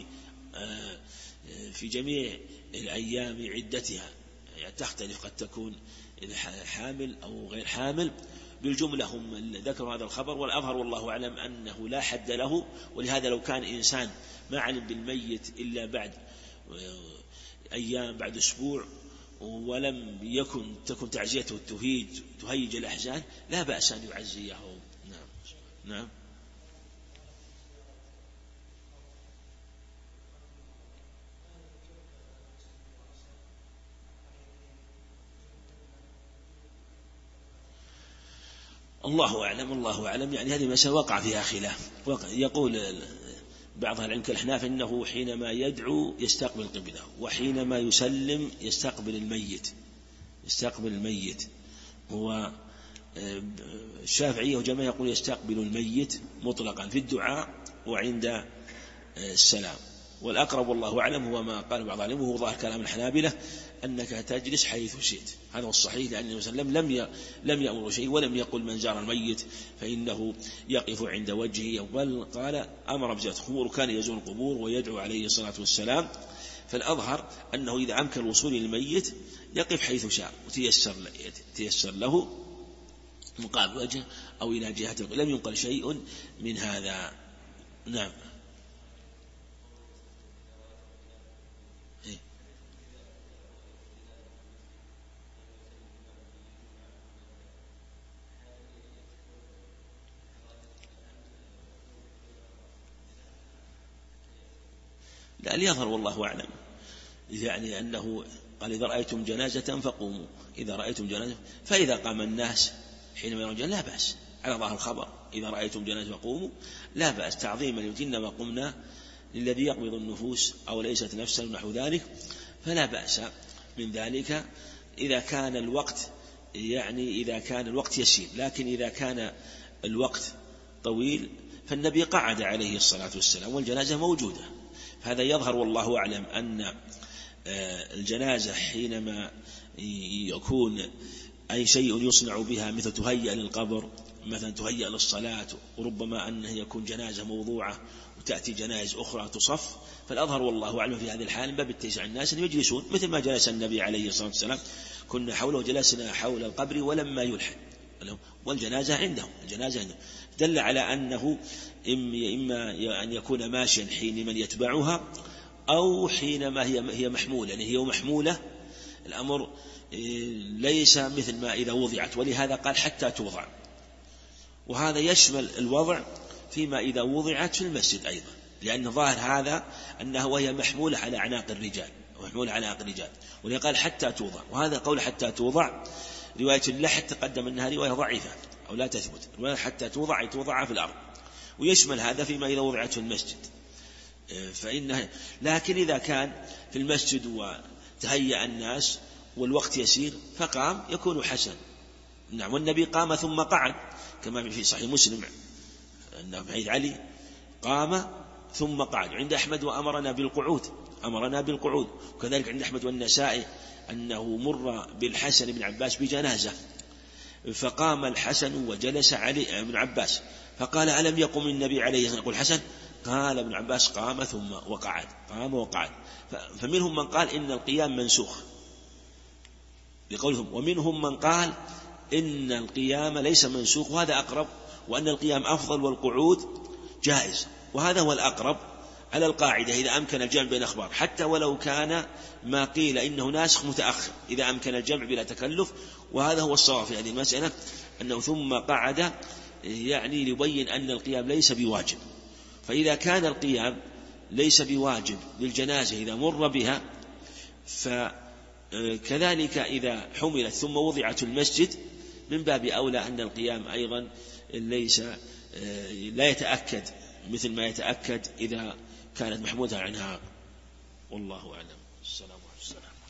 في جميع الأيام عدتها، يعني تختلف، قد تكون حامل أو غير حامل. بالجملة هم ذكروا هذا الخبر، والأظهر والله أعلم أنه لا حد له، ولهذا لو كان إنسان ما علم بالميت إلا بعد أيام، بعد أسبوع، ولم تكن تعزيته تهيج الأحزان، لا بأس أن يعزيه. نعم. الله أعلم، يعني هذه مسألة وقع فيها خلاف. يقول بعض أهل العلم كالأحناف إنه حينما يدعو يستقبل قبله، وحينما يسلم يستقبل الميت. هو الشافعية وجماعة يقول يستقبل الميت مطلقا في الدعاء وعند السلام، والأقرب والله أعلم هو ما قال بعض العلم، وهو ظاهر كلام الحنابلة أنك تجلس حيث شئت. هذا هو الصحيح، لأن النبي صلى الله عليه وسلم لم يأمر شيء، ولم يقل من زار الميت فإنه يقف عند وجهه، بل قال أمر بزيارة القبور، وكان يزور القبور ويدعو عليه الصلاة والسلام. فالأظهر أنه إذا أمكن الوصول للميت يقف حيث شاء وتيسر له مقابل وجهه أو إلى جهة، لم ينقل شيء من هذا. نعم. لا، ليظهر والله أعلم، يعني أنه قال إذا رأيتم جنازة فقوموا، إذا رأيتم جنازة، فإذا قام الناس حينما يرون جنازة لا بأس، على ظاهر الخبر إذا رأيتم جنازة فقوموا لا بأس، تعظيما لما قمنا للذي يقبض النفوس أو ليست نفسا ونحو ذلك، فلا بأس من ذلك إذا كان الوقت يسير. لكن إذا كان الوقت طويل فالنبي قعد عليه الصلاة والسلام والجنازة موجودة. هذا يظهر والله أعلم أن الجنازة حينما يكون أي شيء يصنع بها، مثل تهيأ للقبر، مثلا تهيأ للصلاة، وربما أنه يكون جنازة موضوعة وتأتي جنائز أخرى تصف، فالأظهر والله أعلم في هذه الحال باب اتساع الناس أن يجلسون مثل ما جلس النبي عليه الصلاة والسلام، كنا حوله جلسنا حول القبر ولما يلحد، والجنازة عندهم، دل على أنه إما أن يكون ماشيا حين من يتبعها، أو حينما هي محمولة، يعني هي محمولة الأمر ليس مثل ما إذا وضعت، ولهذا قال حتى توضع، وهذا يشمل الوضع فيما إذا وضعت في المسجد أيضا، لأن ظاهر هذا أنها وهي محمولة على أعناق الرجال، ولهذا قال حتى توضع، وهذا قول حتى توضع رواية اللحد تقدم أنها رواية ضعيفة أو لا تثبت، رواية حتى توضع في الأرض، ويشمل هذا فيما إذا وضعت في المسجد لكن إذا كان في المسجد وتهيأ الناس والوقت يسير فقام يكون حسن. نعم. والنبي قام ثم قعد كما في صحيح مسلم أن حديث علي قام ثم قعد. عند أحمد وأمرنا بالقعود، وكذلك عند أحمد والنسائي أنه مر بالحسن بن عباس بجنازة فقام الحسن وجلس علي ابن عباس فقال ألم يقم النبي عليه الصلاة والسلام؟ الحسن قال ابن عباس قام ثم وقعد، قام وقعد. فمنهم من قال إن القيام منسوخ بقولهم، ومنهم من قال إن القيام ليس منسوخ وهذا أقرب، وأن القيام أفضل والقعود جائز، وهذا هو الأقرب على القاعدة إذا أمكن الجمع بين أخبار، حتى ولو كان ما قيل إنه ناسخ متأخر إذا أمكن الجمع بلا تكلف. وهذا هو الصواب في هذه المسألة، أنه ثم قعد يعني ليبين أن القيام ليس بواجب. فإذا كان القيام ليس بواجب للجنازة إذا مر بها، فكذلك إذا حملت ثم وضعت في المسجد من باب أولى أن القيام أيضا لا يتأكد مثل ما يتأكد إذا كانت محمودة عنها. والله أعلم. السلام عليكم.